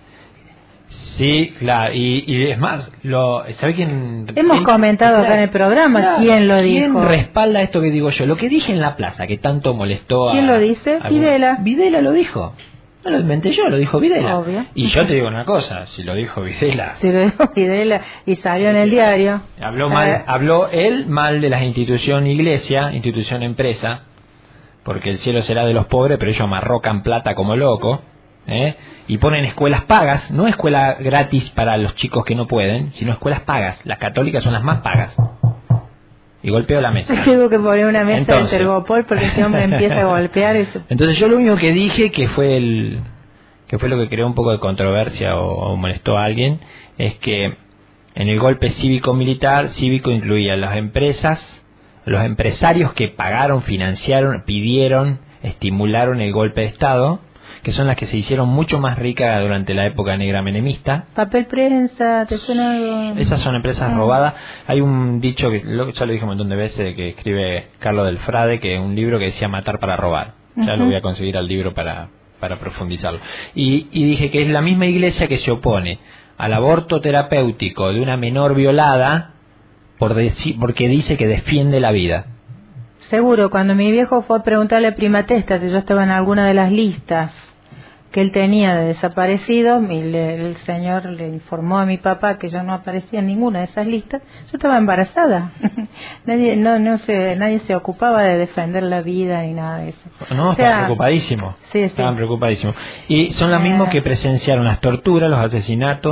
sí, claro, y, y es más, lo, ¿sabe quién? Hemos él, comentado claro, acá en el programa claro, quién lo ¿quién dijo. ¿Quién respalda esto que digo yo? Lo que dije en la plaza, que tanto molestó a... ¿Quién lo dice? A, Videla. Videla lo dijo. No lo inventé yo, lo dijo Videla. Obvio. Y yo te digo una cosa, si lo dijo Videla... Si lo dijo Videla y salió en el diario. Habló mal, eh. habló él mal de las institución iglesia, institución empresa, porque el cielo será de los pobres, pero ellos amarrocan plata como loco. ¿Eh? Y ponen escuelas pagas, no escuela gratis para los chicos que no pueden, sino escuelas pagas. Las católicas son las más pagas. Y golpeo la mesa. Tengo que poner una mesa entonces, de Tergopol porque ese hombre empieza a golpear eso. Entonces yo lo único que dije, que fue el que fue lo que creó un poco de controversia o, o molestó a alguien, es que en el golpe cívico-militar, cívico incluía las empresas, los empresarios que pagaron, financiaron, pidieron, estimularon el golpe de Estado, que son las que se hicieron mucho más ricas durante la época negra menemista. Papel prensa, ¿te suena algo? Esas son empresas ah. robadas. Hay un dicho, que ya lo dije un montón de veces, que escribe Carlos del Frade, que es un libro que decía matar para robar. Ya uh-huh. lo voy a conseguir al libro para, para profundizarlo. Y, y dije que es la misma iglesia que se opone al aborto terapéutico de una menor violada por deci- porque dice que defiende la vida. Seguro, cuando mi viejo fue a preguntarle a Prima Testa si yo estaba en alguna de las listas que él tenía de desaparecidos, y le, el señor le informó a mi papá que yo no aparecía en ninguna de esas listas, yo estaba embarazada. nadie no no se nadie se ocupaba de defender la vida ni nada de eso. No, o sea, estaban preocupadísimos. Sí, sí. Estaban preocupadísimos. Y son los eh, mismos que presenciaron las torturas, los asesinatos,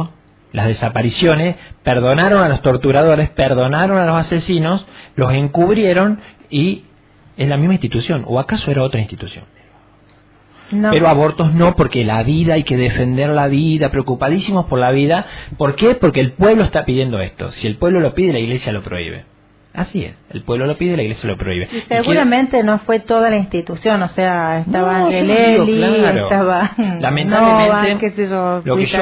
las desapariciones, perdonaron a los torturadores, perdonaron a los asesinos, los encubrieron y es la misma institución. ¿O acaso era otra institución? No. Pero abortos no, porque la vida, hay que defender la vida, preocupadísimos por la vida. ¿Por qué? Porque el pueblo está pidiendo esto. Si el pueblo lo pide, la iglesia lo prohíbe. Así es, el pueblo lo pide, la iglesia lo prohíbe. Y seguramente y quiero... no fue toda la institución, o sea, estaba no, Geleli, claro. estaba lamentablemente, Nova, qué sé yo, lo que yo...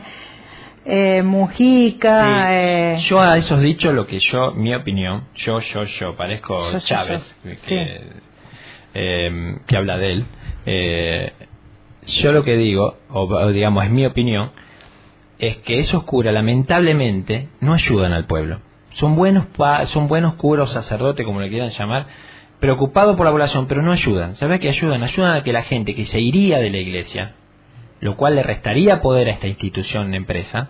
eh, Mujica. Sí. Eh... Yo a esos dichos, lo que yo, mi opinión, yo, yo, yo, parezco yo, Chávez, yo, yo. Que, sí. eh, que habla de él. Eh, yo lo que digo, o, o digamos, es mi opinión, es que esos curas, lamentablemente, no ayudan al pueblo. Son buenos pa, son buenos curas o sacerdotes, como le quieran llamar, preocupados por la población, pero no ayudan. ¿Sabes qué ayudan? Ayudan a que la gente que se iría de la iglesia, lo cual le restaría poder a esta institución de empresa,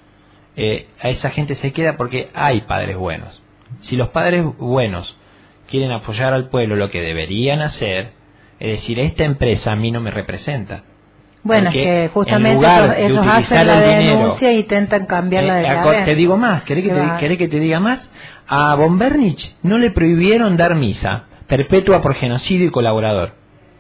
eh, a esa gente se queda porque hay padres buenos. Si los padres buenos quieren apoyar al pueblo, lo que deberían hacer es decir, esta empresa a mí no me representa. Bueno, es que justamente ellos de hacen la denuncia y intentan cambiarla de la vez. Te digo más, ¿querés que te, ¿querés que te diga más? A Bombernicz no le prohibieron dar misa perpetua por genocidio y colaborador.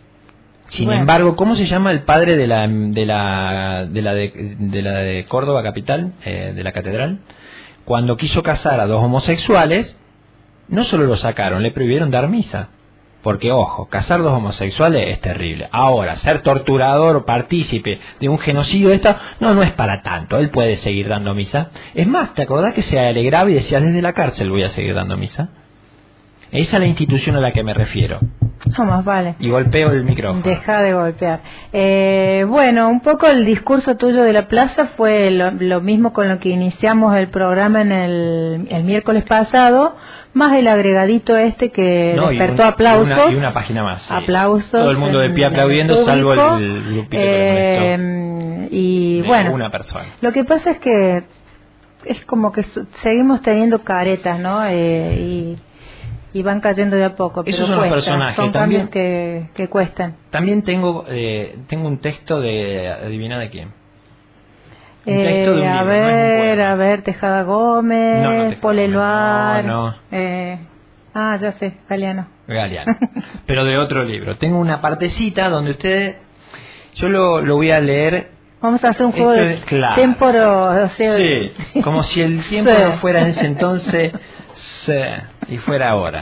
Sin bueno. embargo, ¿cómo se llama el padre de la de la de la de, de, la de Córdoba capital, eh, de la catedral? Cuando quiso casar a dos homosexuales, no solo lo sacaron, le prohibieron dar misa. Porque, ojo, casar dos homosexuales es terrible. Ahora, ser torturador o partícipe de un genocidio de esta, no, no es para tanto. Él puede seguir dando misa. Es más, ¿te acordás que se alegraba y decía, desde la cárcel voy a seguir dando misa? Esa es la institución a la que me refiero. No, más vale. Y golpeo el micrófono. Deja de golpear. Eh, bueno, un poco el discurso tuyo de la plaza fue lo, lo mismo con lo que iniciamos el programa en el, el miércoles pasado, más el agregadito este que no, despertó y un, aplausos. Y una, y una página más. Sí. Aplausos. Todo el mundo de pie aplaudiendo, salvo el, el grupito eh, que molestó. Y de bueno, una persona. Lo que pasa es que es como que seguimos teniendo caretas, ¿no? Eh, y y van cayendo de a poco, pero esos son cuesta, los personajes. son también, cambios que, que cuestan. También tengo eh, tengo un texto de, adivina de quién. Un eh, texto de un a libro, ver, no es a ver, Tejada Gómez, no, no, Paul Eluard, no, no. Eh, ah, ya sé, Galeano. Galeano, pero de otro libro. Tengo una partecita donde ustedes, yo lo, lo voy a leer. Vamos a hacer un juego de claro. temporo, o sea, sí, como si el tiempo sí. no fuera en ese entonces sí, y fuera ahora.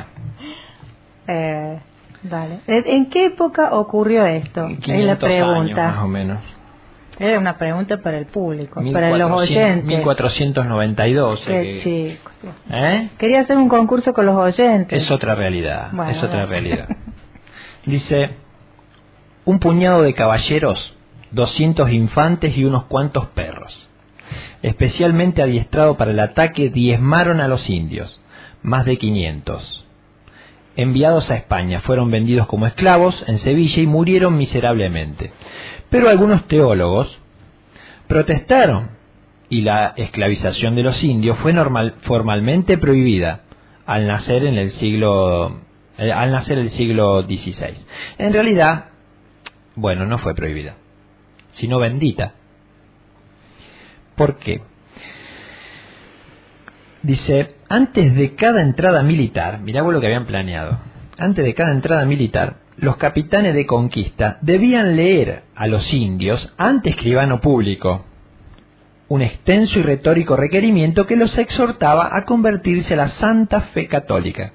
Eh, vale. ¿En qué época ocurrió esto? Es la pregunta. Años, más o menos. Era una pregunta para el público, para los oyentes. mil cuatrocientos noventa y dos. Qué que... chico. ¿Eh? Quería hacer un concurso con los oyentes. Es otra realidad. Bueno, es otra bueno. realidad. Dice: un puñado de caballeros, doscientos infantes y unos cuantos perros, especialmente adiestrados para el ataque, diezmaron a los indios, más de quinientos. Enviados a España, fueron vendidos como esclavos en Sevilla y murieron miserablemente. Pero algunos teólogos protestaron y la esclavización de los indios fue normal, formalmente prohibida al nacer en el siglo eh, al nacer el siglo dieciséis. En realidad, bueno, no fue prohibida, sino bendita. ¿Por qué? Dice, antes de cada entrada militar, mirá vos lo que habían planeado, antes de cada entrada militar, los capitanes de conquista debían leer a los indios ante escribano público un extenso y retórico requerimiento que los exhortaba a convertirse a la santa fe católica.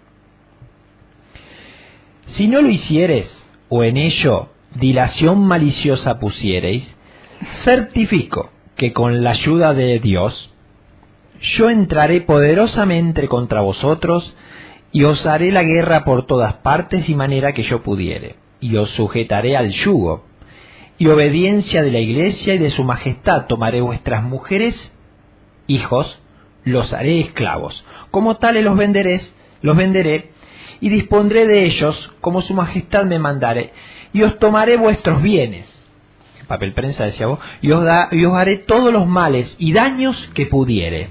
Si no lo hicieres, o en ello dilación maliciosa pusiereis, certifico que con la ayuda de Dios, yo entraré poderosamente contra vosotros, y os haré la guerra por todas partes y manera que yo pudiere, y os sujetaré al yugo, y obediencia de la Iglesia y de su majestad tomaré vuestras mujeres, hijos, los haré esclavos, como tales los venderé, los venderé, y dispondré de ellos como su majestad me mandare, y os tomaré vuestros bienes, papel prensa decía vos, y os, da, y os haré todos los males y daños que pudiere.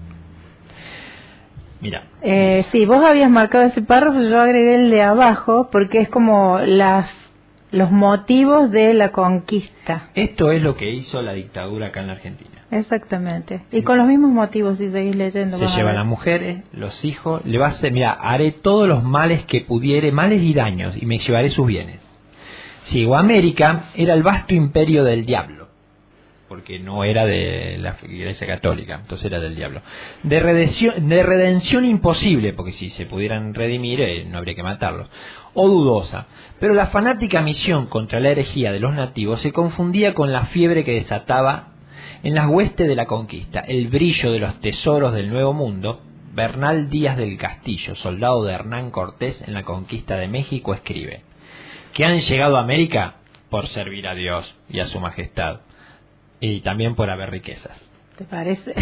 Mira. Eh, sí, vos habías marcado ese párrafo, yo agregué el de abajo porque es como las los motivos de la conquista. Esto es lo que hizo la dictadura acá en la Argentina. exactamente. Y con los mismos motivos, si seguís leyendo. Se llevan las mujeres, los hijos, le va a hacer, mira, haré todos los males que pudiere, males y daños, y me llevaré sus bienes. Sigo, América era el vasto imperio del diablo, porque no era de la Iglesia Católica, entonces era del diablo. De redención, de redención imposible, porque si se pudieran redimir eh, no habría que matarlos, o dudosa. Pero la fanática misión contra la herejía de los nativos se confundía con la fiebre que desataba en las huestes de la conquista, el brillo de los tesoros del Nuevo Mundo. Bernal Díaz del Castillo, soldado de Hernán Cortés en la conquista de México, escribe que han llegado a América por servir a Dios y a su majestad, y también por haber riquezas. ¿Te parece?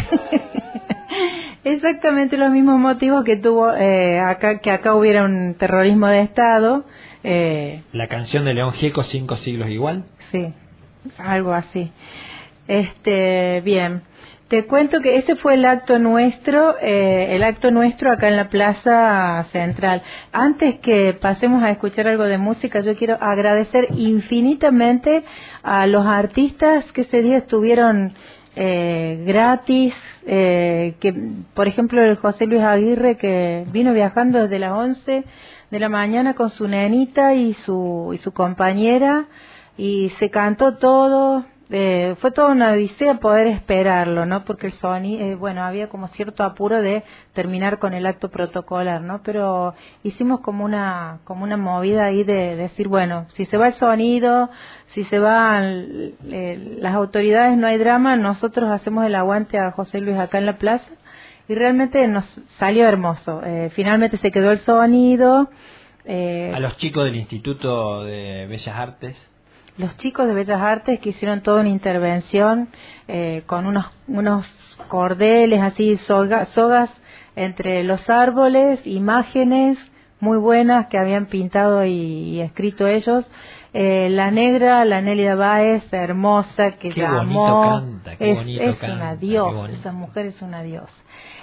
Exactamente los mismos motivos que tuvo eh, acá, que acá hubiera un terrorismo de Estado. Eh, La canción de León Gieco, Cinco siglos igual. Sí, algo así. Este, bien. Te cuento que ese fue el acto nuestro, eh, el acto nuestro acá en la Plaza Central. Antes que pasemos a escuchar algo de música, yo quiero agradecer infinitamente a los artistas que ese día estuvieron eh, gratis, eh, que por ejemplo el José Luis Aguirre, que vino viajando desde las once de la mañana con su nenita y su, y su compañera, y se cantó todo. Eh, fue toda una odisea poder esperarlo, ¿no? Porque el sonido, eh, bueno, había como cierto apuro de terminar con el acto protocolar, ¿no? Pero hicimos como una como una movida ahí de, de decir, bueno, si se va el sonido, si se van eh, las autoridades, no hay drama, nosotros hacemos el aguante a José Luis acá en la plaza, y realmente nos salió hermoso. Eh, finalmente se quedó el sonido. Eh, a los chicos del Instituto de Bellas Artes. Los chicos de Bellas Artes que hicieron toda una intervención eh, con unos unos cordeles, así, soga, sogas entre los árboles, imágenes muy buenas que habían pintado y, y escrito ellos. Eh, la negra, la Nélida Báez, hermosa, que qué llamó, canta, qué es, bonito es canta, una diosa, esa mujer es una diosa.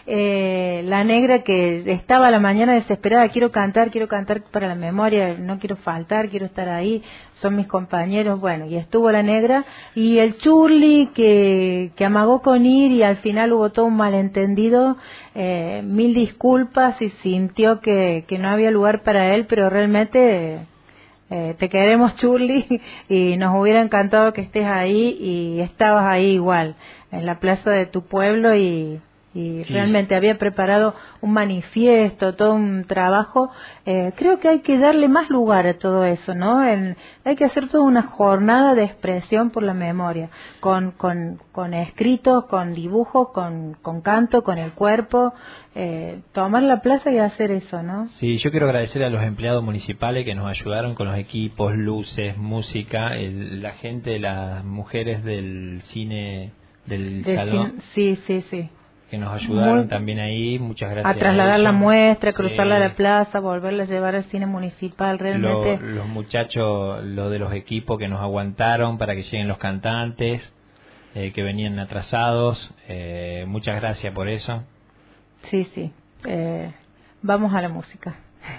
Eh, la negra que estaba a la mañana desesperada, quiero cantar, quiero cantar para la memoria, no quiero faltar, quiero estar ahí, son mis compañeros, bueno, y estuvo la negra, y el Churli que, que amagó con ir, y al final hubo todo un malentendido, eh, mil disculpas, y sintió que, que no había lugar para él, pero realmente eh, te queremos, Churli, y nos hubiera encantado que estés ahí, y estabas ahí igual, en la plaza de tu pueblo, y y sí, realmente había preparado un manifiesto, todo un trabajo. Eh, creo que hay que darle más lugar a todo eso, ¿no? En, hay que hacer toda una jornada de expresión por la memoria, con con, con escritos, con dibujos, con, con canto, con el cuerpo, eh, tomar la plaza y hacer eso, ¿no? Sí, yo quiero agradecer a los empleados municipales que nos ayudaron con los equipos, luces, música, el, la gente, las mujeres del cine, del de salón. Cine, sí, sí, sí. Que nos ayudaron Muy, también ahí, muchas gracias. A trasladar a la muestra, sí, cruzarla a la plaza, volverla a llevar al cine municipal, realmente. Lo, los muchachos, los de los equipos que nos aguantaron para que lleguen los cantantes, eh, que venían atrasados, eh, muchas gracias por eso. Sí, sí. Eh, vamos a la música.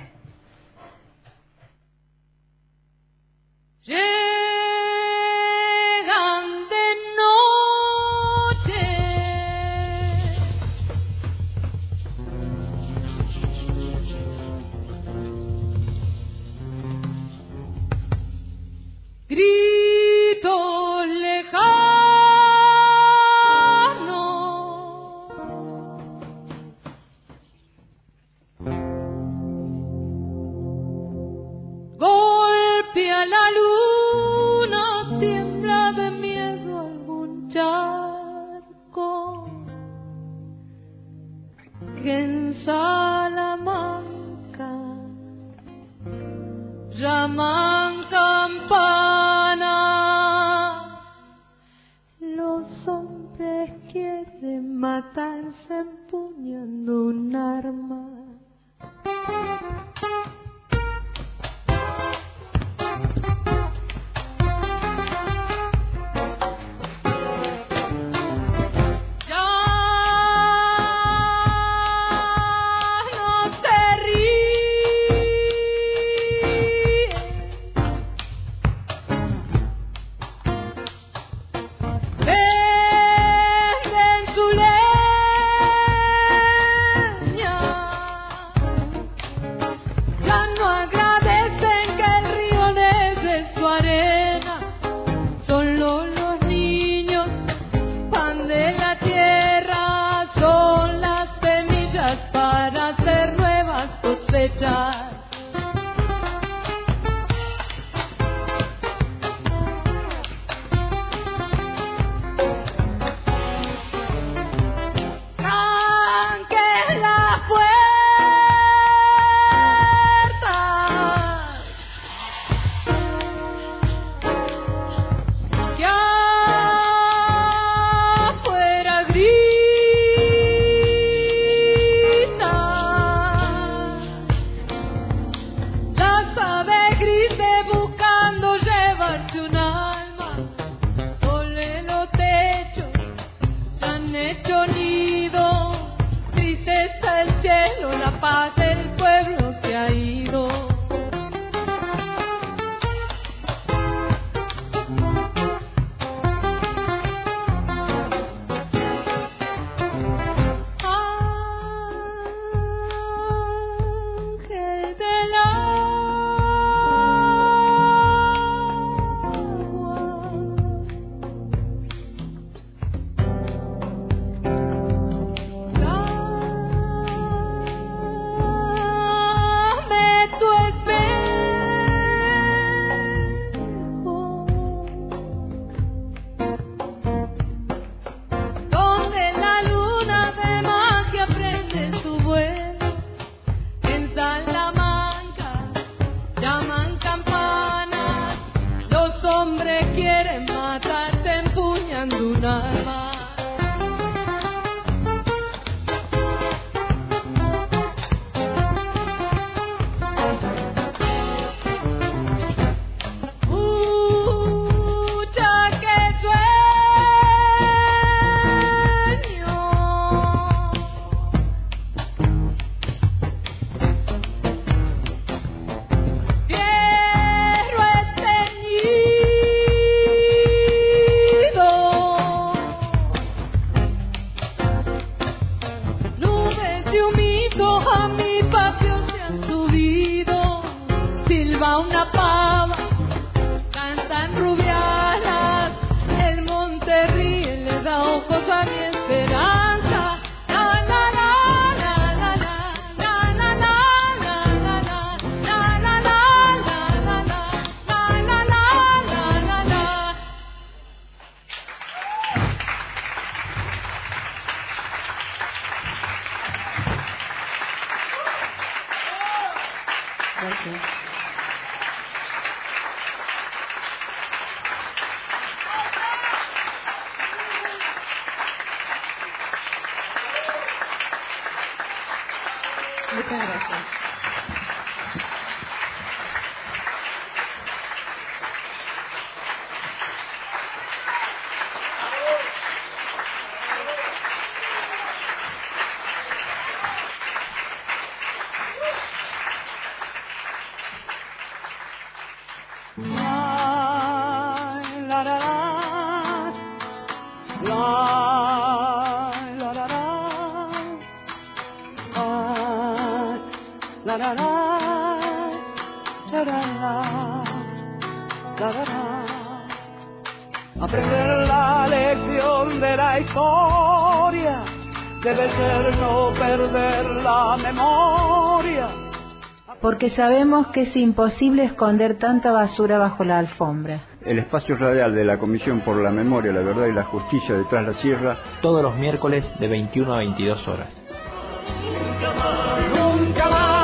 Llegan de noche gritos lejanos, golpea la luna, tiembla de miedo algún charco que en Salamanca llaman campana. Los hombres quieren matarse empuñando un arma. casa de grises buscando llevarse un alma. Sobre los techos se han hecho nido. Tristeza el cielo, la paz del pueblo se ha ido. Muchas gracias. Aprender la lección de la historia debe ser no perder la memoria. Porque sabemos que es imposible esconder tanta basura bajo la alfombra. El espacio radial de la Comisión por la Memoria, la Verdad y la Justicia de Tras la Sierra, todos los miércoles de veintiuno a veintidós horas. Nunca más, nunca más.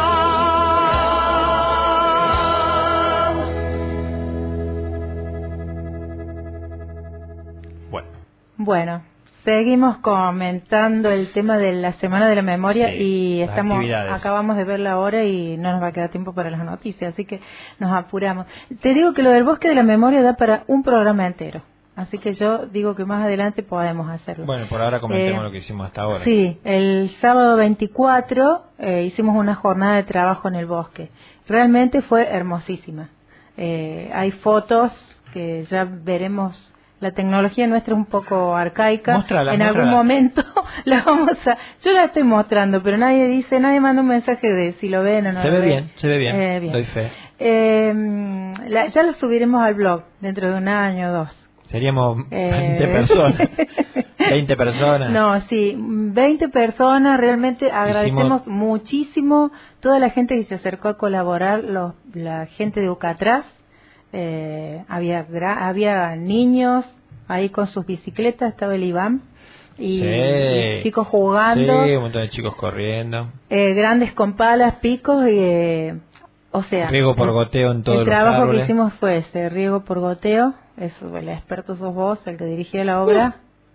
Bueno. Bueno, seguimos comentando el tema de la Semana de la Memoria, sí, y estamos actividades. Acabamos de ver la hora y no nos va a quedar tiempo para las noticias, así que nos apuramos. Te digo que lo del Bosque de la Memoria da para un programa entero, así que yo digo que más adelante podemos hacerlo. Bueno, por ahora comentemos eh, lo que hicimos hasta ahora. Sí, el sábado veinticuatro eh, hicimos una jornada de trabajo en el bosque. Realmente fue hermosísima. Eh, hay fotos que ya veremos. La tecnología nuestra es un poco arcaica. Mostrala, en mostrala. algún momento la vamos a... Yo la estoy mostrando, pero nadie dice, nadie manda un mensaje de si lo ven o no Se lo ve ven. bien, se ve bien, Eh, bien. doy fe. Eh, la- ya lo subiremos al blog dentro de un año o dos. Seríamos Eh. veinte personas. veinte personas. No, sí, veinte personas. Realmente agradecemos Hicimos- muchísimo toda la gente que se acercó a colaborar, los, la gente de Ucatraz. Eh, había gra- había niños ahí con sus bicicletas, estaba el Iván y, Sí. y chicos jugando, Sí, un montón de chicos corriendo. eh, grandes con palas, picos, y, eh, o sea, Riego por el- goteo en todos el los trabajo que árboles. hicimos fue ese, riego por goteo. Eso, el experto sos vos, el que dirigía la obra.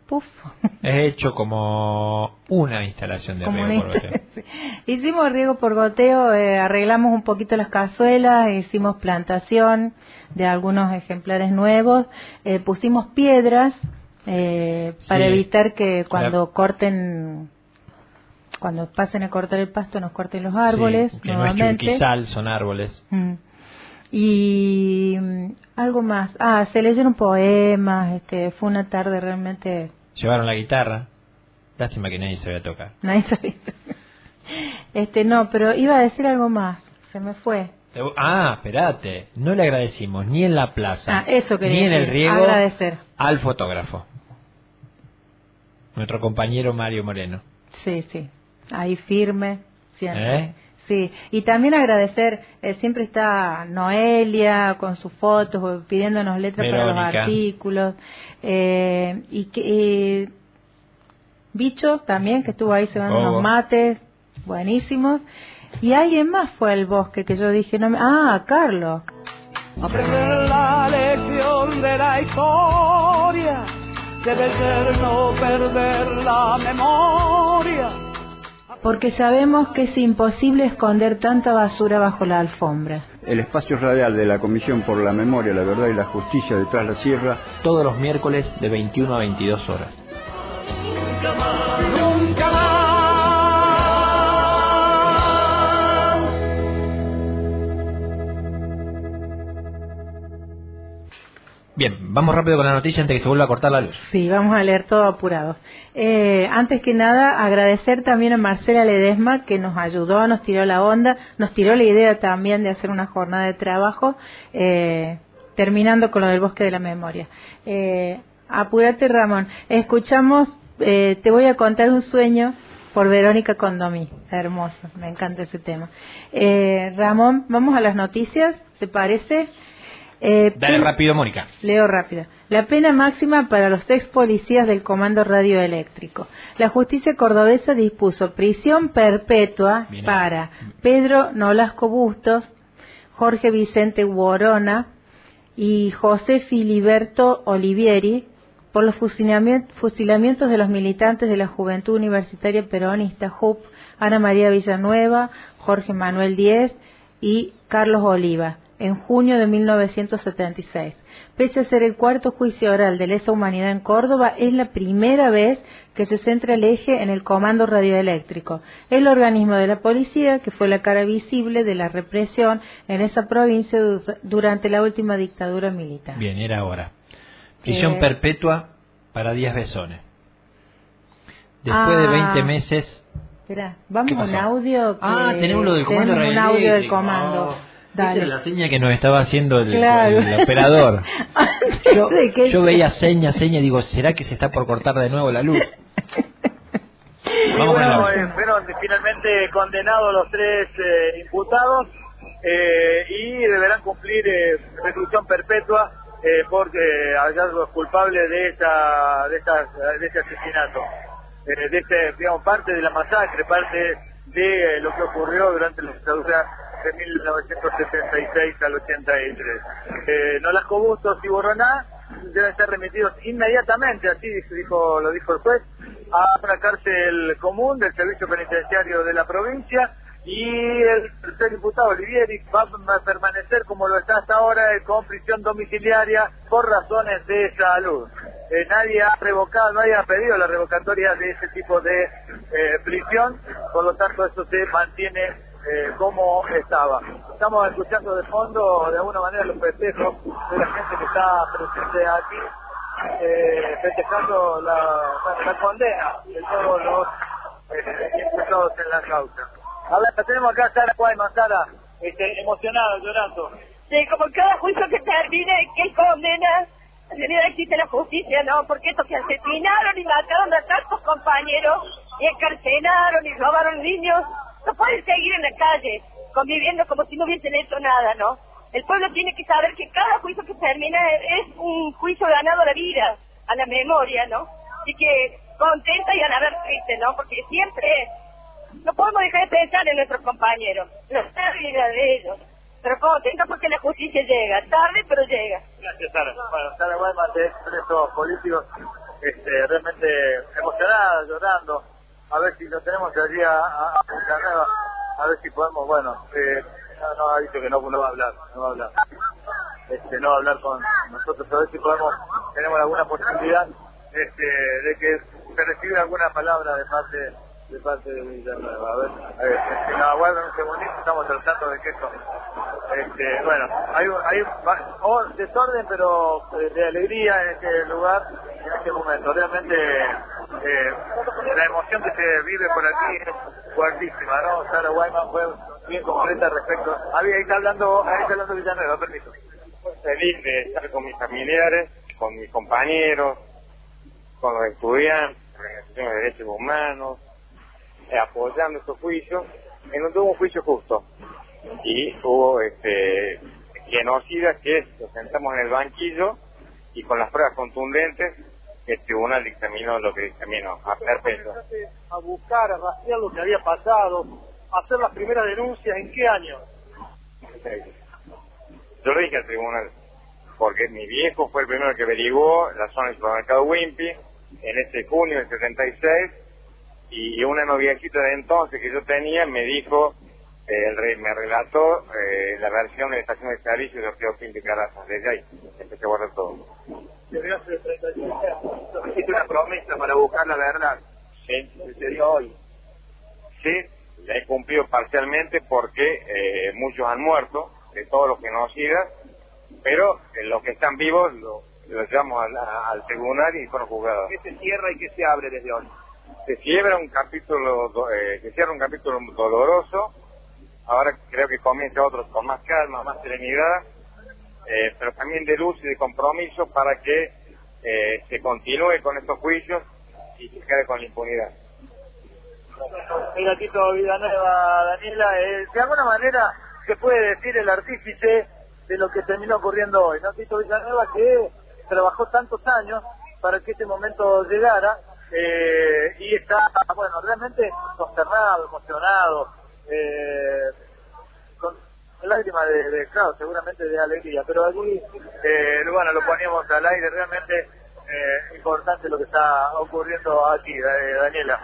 puf. Es hecho como una instalación de Como riego una por goteo. Sí. Hicimos riego por goteo, eh, arreglamos un poquito las cazuelas, hicimos plantación de algunos ejemplares nuevos, eh, pusimos piedras eh, para Sí. evitar que cuando La... corten, cuando pasen a cortar el pasto nos corten los árboles. Sí, que no nuevamente. es churquizal, son árboles. Mm. Y mm, algo más, ah, se leyeron poemas, este, fue una tarde realmente... Llevaron la guitarra. Lástima que nadie sabía tocar. Nadie sabía. Este, no, pero iba a decir algo más, se me fue. Ah, espérate, no le agradecimos ni en la plaza, Ah, eso quería ni en el decir, riego agradecer. al fotógrafo, nuestro compañero Mario Moreno. Sí, sí, ahí firme, siempre. ¿Eh? Sí, y también agradecer, eh, siempre está Noelia con sus fotos, pidiéndonos letras Verónica. para los artículos, eh, y que eh, Bicho también, que estuvo ahí cebando Oh. unos mates, buenísimos, y alguien más fue al bosque que yo dije, no me... ah, Carlos. Aprender la lección de la historia debe ser no perder la memoria. Porque sabemos que es imposible esconder tanta basura bajo la alfombra. El espacio radial de la Comisión por la Memoria, la Verdad y la Justicia de Tras la Sierra, Todos los miércoles de veintiuno a veintidós horas. Nunca más, nunca más. Bien, vamos rápido con la noticia antes que se vuelva a cortar la luz. Sí, vamos a leer todo apurados. Eh, antes que nada, agradecer también a Marcela Ledesma, que nos ayudó, nos tiró la onda, nos tiró la idea también de hacer una jornada de trabajo, eh, terminando con lo del Bosque de la Memoria. Eh, apúrate, Ramón. Escuchamos, eh, te voy a contar un sueño por Verónica Condomí. Hermoso, me encanta ese tema. Eh, Ramón, vamos a las noticias, ¿te parece? Eh, Dale pen- rápido, Mónica. Leo rápido. La pena máxima para los ex policías del Comando Radioeléctrico. La justicia cordobesa dispuso prisión perpetua Bien. para Pedro Nolasco Bustos, Jorge Vicente Worona y José Filiberto Olivieri por los fusilamientos, fusilamientos de los militantes de la Juventud Universitaria Peronista J U P, Ana María Villanueva, Jorge Manuel Díez y Carlos Oliva, en junio de mil novecientos setenta y seis. Pese a ser el cuarto juicio oral de lesa humanidad en Córdoba, es la primera vez que se centra el eje en el Comando Radioeléctrico, el organismo de la policía que fue la cara visible de la represión en esa provincia du- durante la última dictadura militar. Bien, era hora. Prisión Eh. perpetua para Díaz Besones. Después Ah. de veinte meses... Espera, vamos ¿Qué a un pasó? audio. Que Ah, tenemos lo del comando tenemos un audio del radioeléctrico. comando. Oh. Dale. Esa es la seña que nos estaba haciendo el, Claro. el operador. Antes Yo, de que- yo veía seña, seña y digo, ¿será que se está por cortar de nuevo la luz? Vamos con el bueno, audio. eh, fueron finalmente condenados los tres eh, imputados eh, y deberán cumplir eh, reclusión perpetua eh, por eh, hallazgos culpables de esta, de esta, de este asesinato, eh, de este, digamos, parte de la masacre, parte de eh, lo que ocurrió durante la dictadura de mil novecientos setenta y seis al ochenta y tres. Eh, Nolasco Bustos y Borroná deben ser remitidos inmediatamente, así dijo, lo dijo el juez, a una cárcel común del servicio penitenciario de la provincia, y el tercer diputado Olivieri va a permanecer como lo está hasta ahora, eh, con prisión domiciliaria por razones de salud. Eh, nadie ha revocado, nadie ha pedido la revocatoria de ese tipo de eh, prisión, por lo tanto eso se mantiene eh, como estaba. Estamos escuchando de fondo de alguna manera los festejos de la gente que está presente aquí, eh, festejando la, la condena de todos los eh, imputados en la causa. A ver, tenemos acá a Sara Guayman, Sara, este, emocionada, llorando. Sí, como cada juicio que termine, que condena, en realidad existe la justicia, ¿no? Porque estos que asesinaron y mataron a tantos compañeros, y encarcelaron y robaron niños, no pueden seguir en la calle, conviviendo como si no hubiesen hecho nada, ¿no? El pueblo tiene que saber que cada juicio que termina es un juicio ganado a la vida, a la memoria, ¿no? Así que contenta y a la vez triste, ¿no? Porque siempre no podemos dejar de pensar en nuestros compañeros, la vida de ellos. Pero contenta porque la justicia llega, tarde pero llega. Gracias, Sara. Bueno, Sara Guayman, de presos políticos, este, realmente emocionada, llorando. A ver si lo tenemos allí a, a, a Villanueva, a ver si podemos, bueno, eh, no, no ha dicho que no, no va a hablar, no va a hablar. Este, no va a hablar con nosotros, a ver si podemos, tenemos alguna posibilidad este, de que se reciba alguna palabra de parte de parte de Villanueva. A ver, a ver, si nos aguardan un segundito, estamos tratando de que esto, este, bueno, hay, hay oh, desorden, pero de alegría en este lugar, en este momento. Realmente eh, la emoción que se vive por aquí es fuertísima, ¿no? Sara Guayman fue bien completa respecto. Ahí está hablando, ahí está hablando Villanueva, permiso. Feliz de estar con mis familiares, con mis compañeros, con los estudiantes, organizaciones de derechos humanos, eh, apoyando estos juicios, en donde hubo un juicio justo. Y hubo este genocidas que nos sentamos en el banquillo y con las pruebas contundentes el tribunal dictaminó lo que dictaminó, a perpetuo. A buscar, a rastrear lo que había pasado, a hacer las primeras denuncias, ¿en qué año? Yo le dije al tribunal, porque mi viejo fue el primero que averiguó la zona del supermercado Wimpy en este junio del setenta y seis, y una noviecita de entonces que yo tenía me dijo, eh, el rey me relató eh, la versión de la estación de servicio de Ortega Pinto y Caraza. Desde ahí empecé a guardar todo. Hiciste una promesa para buscar la verdad. Sí. Se dio hoy. Sí, la he cumplido parcialmente porque eh, muchos han muerto, de todos los genocidas, pero eh, los que están vivos lo, los llevamos al, al tribunal y fueron juzgados. ¿Qué se cierra y qué se abre desde hoy? Se cierra un capítulo, eh, se cierra un capítulo doloroso. Ahora creo que comienza otro con más calma, más serenidad, eh, pero también de luz y de compromiso para que eh, se continúe con estos juicios y se quede con la impunidad. Mira, Tito Villanueva, Daniela, eh, de alguna manera se puede decir el artífice de lo que terminó ocurriendo hoy, ¿no? Tito Villanueva, que trabajó tantos años para que este momento llegara, eh, y está, bueno, realmente consternado, emocionado, eh, con lágrimas de, de, claro, seguramente de alegría, pero allí, eh, bueno, lo poníamos al aire, realmente eh, importante lo que está ocurriendo aquí, eh, Daniela.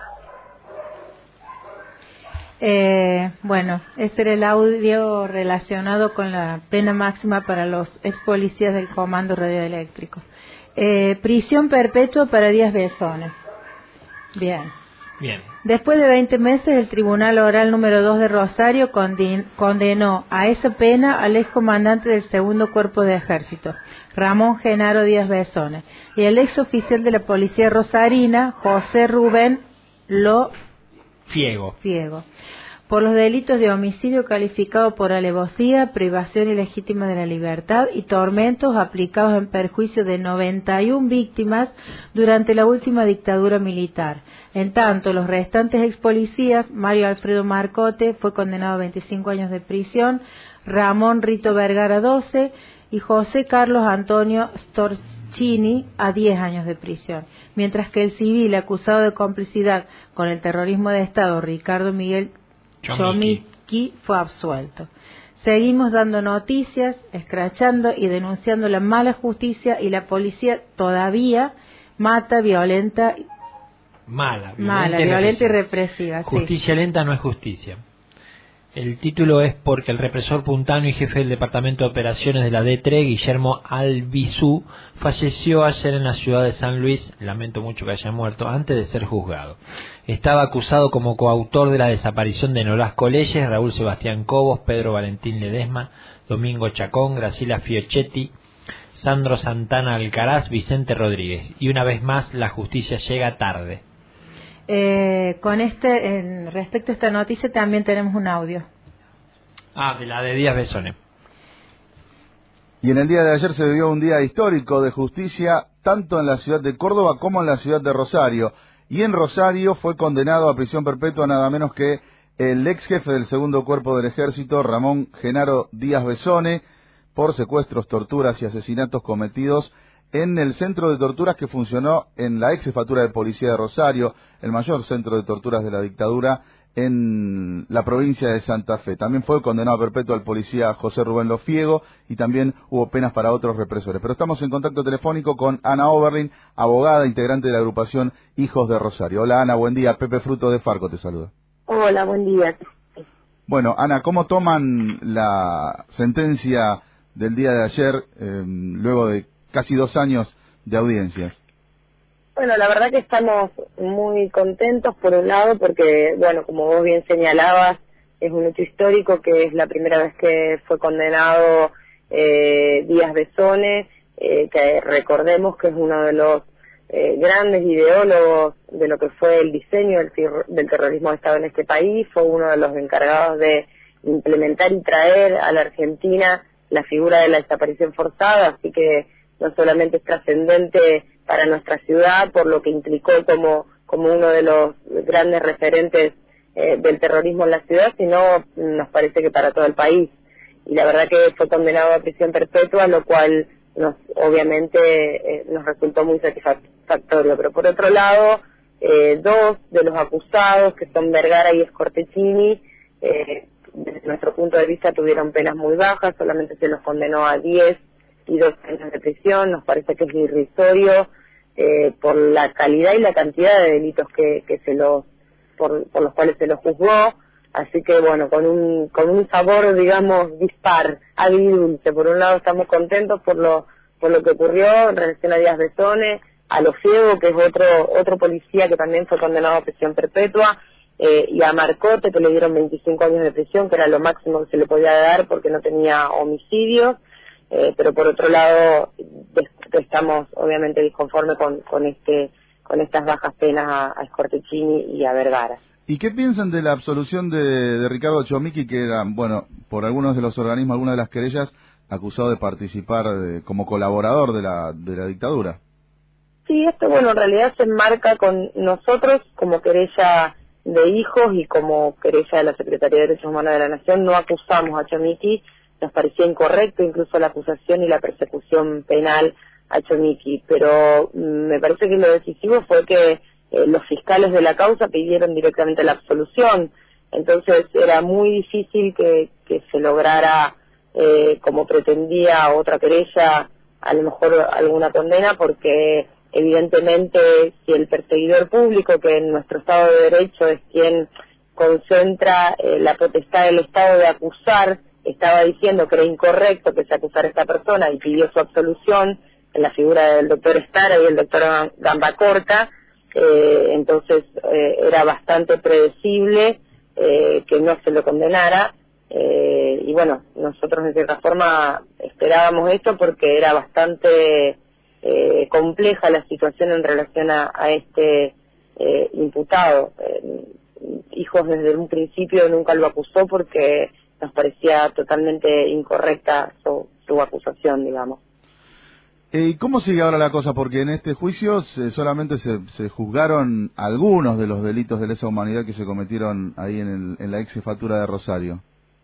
Eh, bueno, este era el audio relacionado con la pena máxima para los ex policías del Comando Radioeléctrico. Eh, prisión perpetua para Díaz Besones. Bien. Bien. Después de veinte meses, el Tribunal Oral número dos de Rosario condenó a esa pena al excomandante del segundo Cuerpo de Ejército, Ramón Genaro Díaz Besones, y el ex oficial de la Policía Rosarina, José Rubén Lo Fiego. Fiego, por los delitos de homicidio calificado por alevosía, privación ilegítima de la libertad y tormentos aplicados en perjuicio de noventa y una víctimas durante la última dictadura militar. En tanto, los restantes ex policías, Mario Alfredo Marcote fue condenado a veinticinco años de prisión, Ramón Rito Vergara doce y José Carlos Antonio Storchini a diez años de prisión, mientras que el civil acusado de complicidad con el terrorismo de Estado, Ricardo Miguel Chomsky, fue absuelto. Seguimos dando noticias, escrachando y denunciando la mala justicia, y la policía todavía mata, violenta, mala, violenta, mala, y, violenta represiva. y represiva. Justicia sí. lenta no es justicia. El título es porque el represor puntano y jefe del Departamento de Operaciones de la D T R E, Guillermo Albizú, falleció ayer en la ciudad de San Luis, lamento mucho que haya muerto, antes de ser juzgado. Estaba acusado como coautor de la desaparición de Nolasco Leyes, Raúl Sebastián Cobos, Pedro Valentín Ledesma, Domingo Chacón, Graciela Fiochetti, Sandro Santana Alcaraz, Vicente Rodríguez. Y una vez más, la justicia llega tarde. Eh, con este, en, respecto a esta noticia, también tenemos un audio. Ah, de la de Díaz Besones. Y en el día de ayer se vivió un día histórico de justicia, tanto en la ciudad de Córdoba como en la ciudad de Rosario. Y en Rosario fue condenado a prisión perpetua nada menos que el ex jefe del segundo Cuerpo del Ejército, Ramón Genaro Díaz Besones, por secuestros, torturas y asesinatos cometidos en el centro de torturas que funcionó en la ex jefatura de policía de Rosario, el mayor centro de torturas de la dictadura, en la provincia de Santa Fe. También fue condenado a perpetuo al policía José Rubén Lofiego y también hubo penas para otros represores. Pero estamos en contacto telefónico con Ana Oberlin, abogada, integrante de la agrupación Hijos de Rosario. Hola Ana, buen día. Pepe Fruto de Farco te saluda. Hola, buen día. Bueno, Ana, ¿cómo toman la sentencia del día de ayer, eh, luego de casi dos años de audiencias? Bueno, la verdad que estamos muy contentos por un lado porque, bueno, como vos bien señalabas, es un hecho histórico que es la primera vez que fue condenado eh, Díaz Besone, eh, que recordemos que es uno de los eh, grandes ideólogos de lo que fue el diseño del, del terrorismo de Estado en este país, fue uno de los encargados de implementar y traer a la Argentina la figura de la desaparición forzada, así que no solamente es trascendente para nuestra ciudad por lo que implicó como como uno de los grandes referentes eh, del terrorismo en la ciudad, sino nos parece que para todo el país. Y la verdad que fue condenado a prisión perpetua, lo cual nos obviamente eh, nos resultó muy satisfactorio. Pero por otro lado, eh, dos de los acusados, que son Vergara y Scortecini, eh, desde nuestro punto de vista tuvieron penas muy bajas, solamente se los condenó a diez y dos años de prisión. Nos parece que es irrisorio eh, por la calidad y la cantidad de delitos que, que se los por, por los cuales se los juzgó, así que bueno, con un con un sabor, digamos, dispar, agridulce. Por un lado estamos contentos por lo por lo que ocurrió en relación a Díaz Besone, a Lofiego, que es otro otro policía que también fue condenado a prisión perpetua, eh, y a Marcote, que le dieron veinticinco años de prisión, que era lo máximo que se le podía dar porque no tenía homicidios. Eh, pero por otro lado estamos obviamente disconformes con, con este con estas bajas penas a, a Scortecini y a Vergara. ¿Y qué piensan de la absolución de, de Ricardo Chomicki, que era, bueno, por algunos de los organismos, algunas de las querellas, acusado de participar de, como colaborador de la de la dictadura? Sí, esto bueno en realidad se enmarca con nosotros como querella de Hijos y como querella de la Secretaría de Derechos Humanos de la Nación. No acusamos a Chomicki. Nos parecía incorrecto incluso la acusación y la persecución penal a Chomicki, pero mm, me parece que lo decisivo fue que eh, los fiscales de la causa pidieron directamente la absolución, entonces era muy difícil que, que se lograra, eh, como pretendía otra querella, a lo mejor alguna condena, porque evidentemente si el perseguidor público, que en nuestro Estado de Derecho es quien concentra eh, la potestad del Estado de acusar, estaba diciendo que era incorrecto que se acusara a esta persona y pidió su absolución en la figura del doctor Estara y el doctor Gambacorta, eh, entonces eh, era bastante predecible eh, que no se lo condenara, eh, y bueno, nosotros de cierta forma esperábamos esto porque era bastante eh, compleja la situación en relación a, a este eh, imputado. Eh, Hijos desde un principio nunca lo acusó porque nos parecía totalmente incorrecta su, su acusación, digamos. ¿Y eh, cómo sigue ahora la cosa? Porque en este juicio se, solamente se, se juzgaron algunos de los delitos de lesa humanidad que se cometieron ahí en, el, en la ex jefatura de Rosario.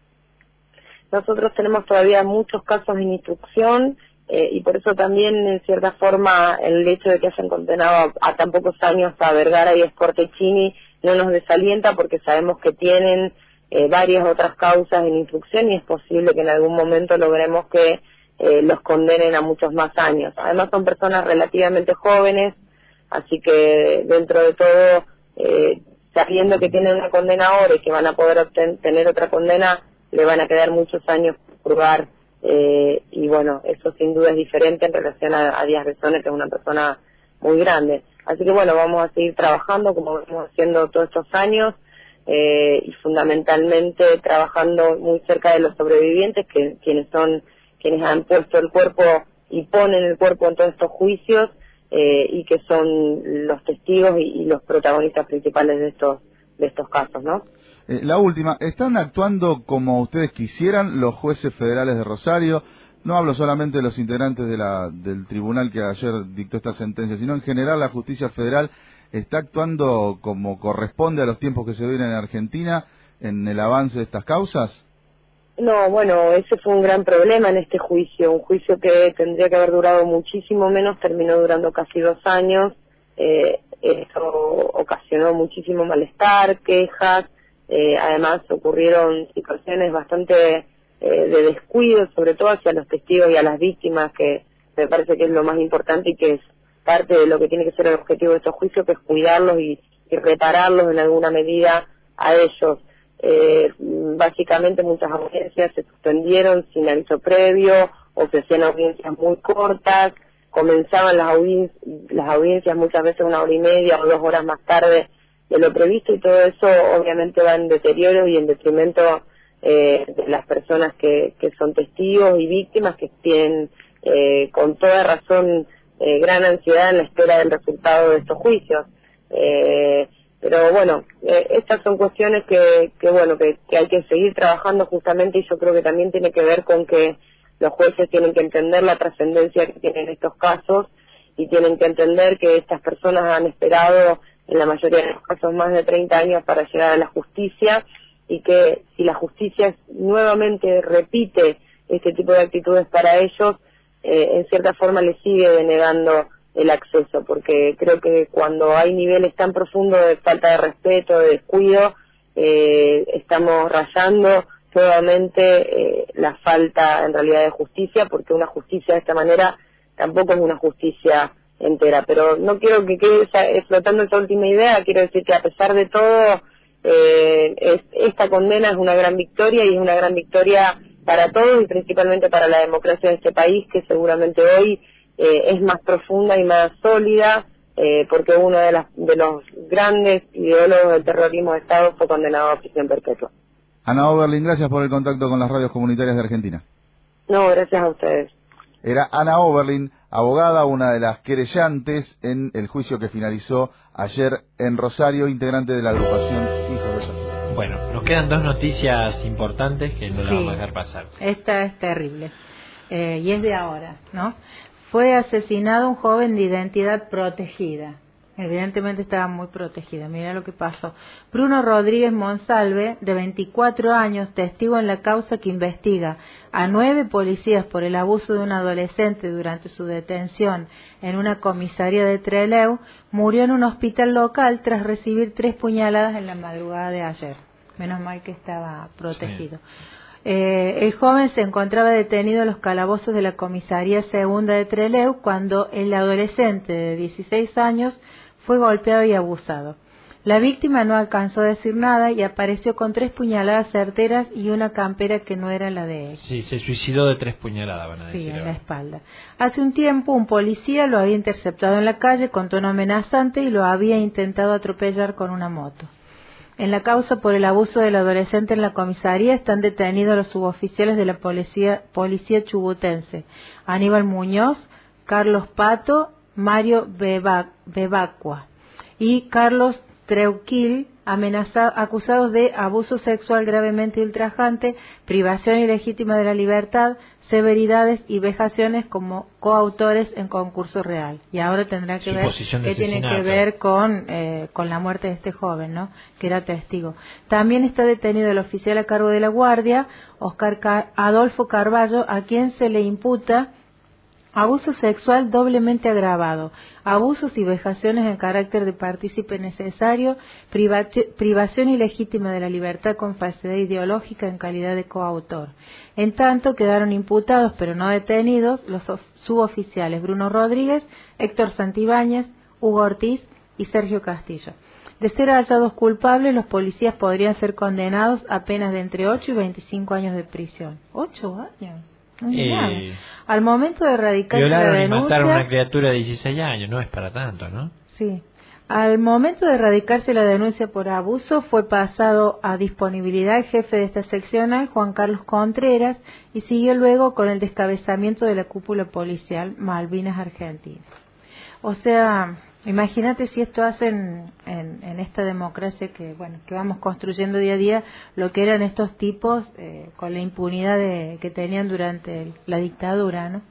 Nosotros tenemos todavía muchos casos en instrucción eh, y por eso también, en cierta forma, el hecho de que hayan condenado a, a tan pocos años a Vergara y a Scortecini no nos desalienta, porque sabemos que tienen Eh, varias otras causas en instrucción y es posible que en algún momento logremos que eh, los condenen a muchos más años. Además son personas relativamente jóvenes, así que dentro de todo, eh, sabiendo que tienen una condena ahora y que van a poder obtener tener otra condena, le van a quedar muchos años por purgar, eh, y bueno, eso sin duda es diferente en relación a, a Díaz Besone, que es una persona muy grande. Así que bueno, vamos a seguir trabajando como venimos haciendo todos estos años, Eh, y fundamentalmente trabajando muy cerca de los sobrevivientes, que quienes son quienes han puesto el cuerpo y ponen el cuerpo en todos estos juicios, eh, y que son los testigos y, y los protagonistas principales de estos de estos casos, ¿no? Eh, la última, ¿están actuando como ustedes quisieran los jueces federales de Rosario? No hablo solamente de los integrantes de la, del tribunal que ayer dictó esta sentencia, sino en general la justicia federal está actuando como corresponde a los tiempos que se viven en Argentina en el avance de estas causas. No, bueno, ese fue un gran problema en este juicio, un juicio que tendría que haber durado muchísimo menos, terminó durando casi dos años, eh, esto ocasionó muchísimo malestar, quejas, Eh, además ocurrieron situaciones bastante eh, de descuido, sobre todo hacia los testigos y a las víctimas, que me parece que es lo más importante y que es parte de lo que tiene que ser el objetivo de estos juicios, que es cuidarlos y, y repararlos en alguna medida a ellos. Eh, básicamente muchas audiencias se suspendieron sin aviso previo, o se hacían audiencias muy cortas, comenzaban las, audien las audiencias muchas veces una hora y media o dos horas más tarde de lo previsto, y todo eso obviamente va en deterioro y en detrimento eh, de las personas que, que son testigos y víctimas, que tienen eh, con toda razón eh, gran ansiedad en la espera del resultado de estos juicios. Eh, pero bueno, eh, estas son cuestiones que, que bueno que, que hay que seguir trabajando justamente, y yo creo que también tiene que ver con que los jueces tienen que entender la trascendencia que tienen estos casos, y tienen que entender que estas personas han esperado en la mayoría de los casos más de treinta años para llegar a la justicia, y que si la justicia nuevamente repite este tipo de actitudes para ellos, eh, en cierta forma les sigue denegando el acceso, porque creo que cuando hay niveles tan profundos de falta de respeto, de descuido, eh, estamos rayando nuevamente eh, la falta en realidad de justicia, porque una justicia de esta manera tampoco es una justicia entera. Pero no quiero que quede esa, flotando esa última idea, quiero decir que a pesar de todo, eh, es, esta condena es una gran victoria, y es una gran victoria para todos y principalmente para la democracia de este país, que seguramente hoy eh, es más profunda y más sólida, eh, porque uno de, las, de los grandes ideólogos del terrorismo de Estado fue condenado a prisión perpetua. Ana Oberlin, gracias por el contacto con las radios comunitarias de Argentina. No, gracias a ustedes. Era Ana Oberlin, abogada, una de las querellantes en el juicio que finalizó ayer en Rosario, integrante de la agrupación Hijos de Rosario. Bueno, nos quedan dos noticias importantes que no las Sí, vamos a dejar pasar. Esta es terrible, eh, y es de ahora, ¿no? Fue asesinado un joven de identidad protegida. Evidentemente estaba muy protegida. Mira lo que pasó. Bruno Rodríguez Monsalve, de veinticuatro años, testigo en la causa que investiga a nueve policías por el abuso de un adolescente durante su detención en una comisaría de Trelew, murió en un hospital local tras recibir tres puñaladas en la madrugada de ayer. Menos mal que estaba protegido. Sí. Eh, el joven se encontraba detenido en los calabozos de la comisaría segunda de Trelew cuando el adolescente de dieciséis años fue golpeado y abusado. La víctima no alcanzó a decir nada y apareció con tres puñaladas certeras y una campera que no era la de él. Sí, se suicidó de tres puñaladas, van a decir. Sí, en ahora. la espalda. Hace un tiempo un policía lo había interceptado en la calle con tono amenazante y lo había intentado atropellar con una moto. En la causa por el abuso del adolescente en la comisaría están detenidos los suboficiales de la policía, policía chubutense: Aníbal Muñoz, Carlos Pato, Mario Beba, Bebacua y Carlos Treuquil, amenazados, acusados de abuso sexual gravemente ultrajante, privación ilegítima de la libertad, severidades y vejaciones como coautores en concurso real. Y ahora tendrá que ver qué tiene que ver con eh, con la muerte de este joven, ¿no? Que era testigo. También está detenido el oficial a cargo de la guardia, Oscar Car Adolfo Carballo, a quien se le imputa abuso sexual doblemente agravado, abusos y vejaciones en carácter de partícipe necesario, privación ilegítima de la libertad con falsedad ideológica en calidad de coautor. En tanto, quedaron imputados, pero no detenidos, los suboficiales Bruno Rodríguez, Héctor Santibáñez, Hugo Ortiz y Sergio Castillo. De ser hallados culpables, los policías podrían ser condenados a penas de entre ocho y veinticinco años de prisión. ¿Ocho años? Eh, Al momento de erradicar la denuncia, y mataron a una criatura de dieciséis años, no es para tanto, ¿no? Sí. Al momento de erradicarse la denuncia por abuso, fue pasado a disponibilidad el jefe de esta seccional, Juan Carlos Contreras, y siguió luego con el descabezamiento de la cúpula policial Malvinas Argentina. O sea, imagínate si esto hacen en, en esta democracia que bueno que vamos construyendo día a día, lo que eran estos tipos eh, con la impunidad de, que tenían durante el, la dictadura, ¿no?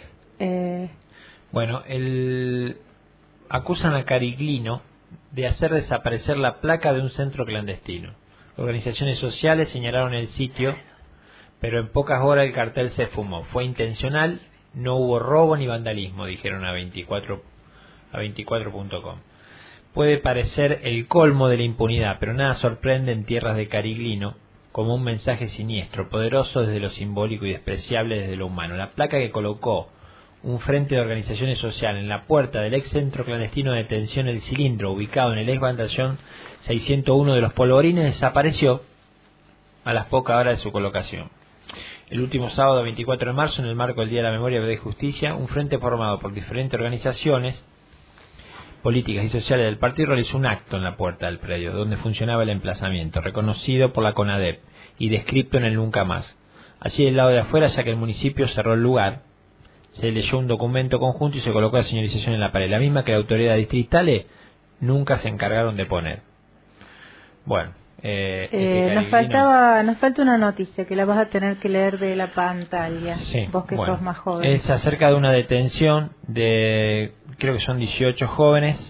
Eh, bueno, el acusan a Cariglino de hacer desaparecer la placa de un centro clandestino. Organizaciones sociales señalaron el sitio, pero en pocas horas el cartel se esfumó. Fue intencional, no hubo robo ni vandalismo, dijeron a veinticuatro a veinticuatro punto com. puede parecer el colmo de la impunidad, pero nada sorprende en tierras de Cariglino como un mensaje siniestro, poderoso desde lo simbólico y despreciable desde lo humano. La placa que colocó un frente de organizaciones sociales en la puerta del ex centro clandestino de detención El Cilindro, ubicado en el ex batallón seiscientos uno de los Polvorines, desapareció a las pocas horas de su colocación. El último sábado veinticuatro de marzo, en el marco del Día de la Memoria, Verdad y Justicia, un frente formado por diferentes organizaciones políticas y sociales del partido realizó un acto en la puerta del predio donde funcionaba el emplazamiento, reconocido por la CONADEP y descrito en el Nunca Más. Allí del lado de afuera, ya que el municipio cerró el lugar, se leyó un documento conjunto y se colocó la señalización en la pared, la misma que las autoridades distritales nunca se encargaron de poner. Bueno, eh, eh, este nos faltaba, nos falta una noticia que la vas a tener que leer de la pantalla, sí, vos que bueno, sos más joven. Es acerca de una detención de, creo que son dieciocho jóvenes.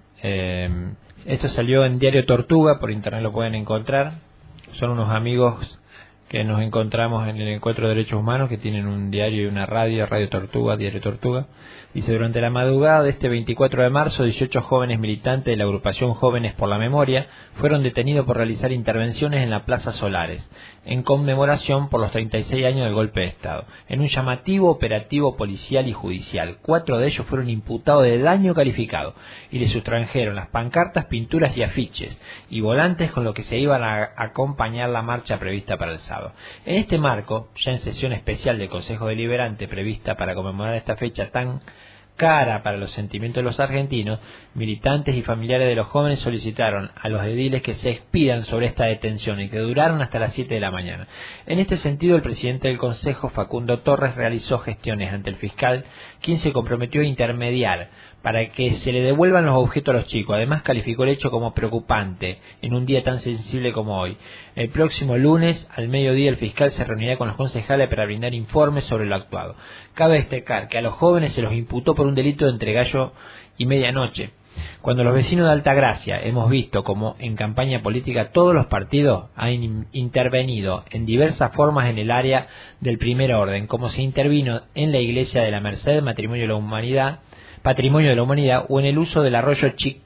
Eh, esto salió en Diario Tortuga, por internet lo pueden encontrar. Son unos amigos que nos encontramos en el Encuentro de Derechos Humanos, que tienen un diario y una radio, Radio Tortuga, Diario Tortuga. Dice: durante la madrugada de este veinticuatro de marzo, dieciocho jóvenes militantes de la agrupación Jóvenes por la Memoria fueron detenidos por realizar intervenciones en la Plaza Solares, en conmemoración por los treinta y seis años del golpe de Estado, en un llamativo operativo policial y judicial. Cuatro de ellos fueron imputados de daño calificado y les sustrajeron las pancartas, pinturas y afiches y volantes con los que se iban a acompañar la marcha prevista para el sábado. En este marco, ya en sesión especial del Consejo Deliberante prevista para conmemorar esta fecha tan cara para los sentimientos de los argentinos, militantes y familiares de los jóvenes solicitaron a los ediles que se expidan sobre esta detención y que duraron hasta las siete de la mañana. En este sentido, el presidente del Consejo, Facundo Torres, realizó gestiones ante el fiscal, quien se comprometió a intermediar para que se le devuelvan los objetos a los chicos. Además, calificó el hecho como preocupante en un día tan sensible como hoy. El próximo lunes, al mediodía, el fiscal se reunirá con los concejales para brindar informes sobre lo actuado. Cabe destacar que a los jóvenes se los imputó por un delito de entre gallo y medianoche. Cuando los vecinos de Altagracia hemos visto como en campaña política todos los partidos han intervenido en diversas formas en el área del primer orden, como se intervino en la iglesia de la Merced, Matrimonio de la Humanidad, Patrimonio de la Humanidad, o en el uso del arroyo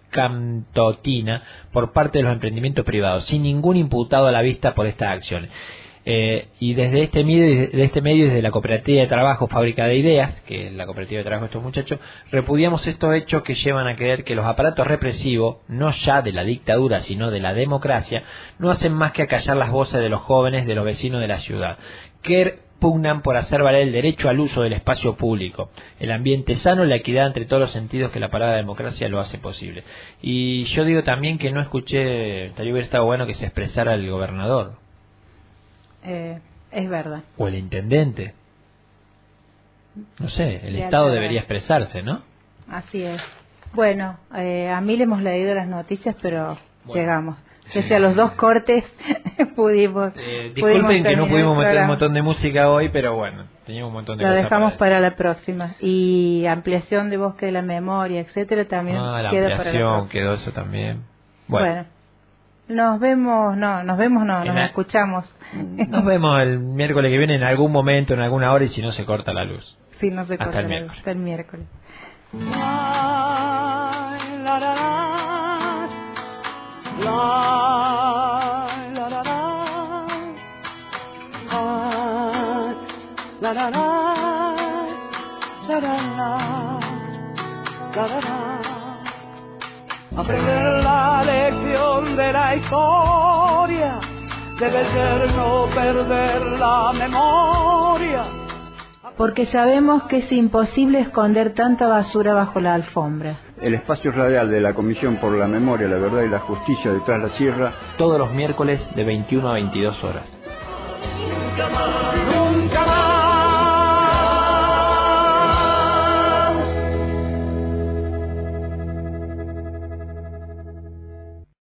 Chicantotina por parte de los emprendimientos privados, sin ningún imputado a la vista por estas acciones. Eh, y desde este medio, de este medio, desde la Cooperativa de Trabajo Fábrica de Ideas, que es la cooperativa de trabajo de estos muchachos, repudiamos estos hechos que llevan a creer que los aparatos represivos, no ya de la dictadura, sino de la democracia, no hacen más que acallar las voces de los jóvenes, de los vecinos de la ciudad, que pugnan por hacer valer el derecho al uso del espacio público, el ambiente sano, la equidad entre todos los sentidos que la palabra democracia lo hace posible. Y yo digo también que no escuché, estaría hubiera estado bueno que se expresara el gobernador. Eh, es verdad. O el intendente. No sé, el Estado debería expresarse, ¿no? Así es. Bueno, eh, a mí le hemos leído las noticias, pero bueno, llegamos. Pese a los dos cortes pudimos. Eh, disculpen que no pudimos meter un montón de música hoy, pero bueno, teníamos un montón de Lo cosas. Lo dejamos para, para la próxima. Y ampliación de Bosque de la Memoria, etcétera, también ah, la queda ampliación, para la quedó eso también. Bueno. bueno, nos vemos, no, nos vemos, no, nos la, escuchamos. Nos vemos el miércoles que viene en algún momento, en alguna hora, y si no se corta la luz. Si no se hasta corta el la luz, hasta el miércoles. La, la, la, la, la, la, la, la. La la la, la la la, la la la. Aprender la lección de la historia debe ser no perder la memoria. Porque sabemos que es imposible esconder tanta basura bajo la alfombra. El espacio radial de la Comisión por la Memoria, la Verdad y la Justicia de Tras la Sierra, todos los miércoles de veintiuno a veintidós horas. Nunca más.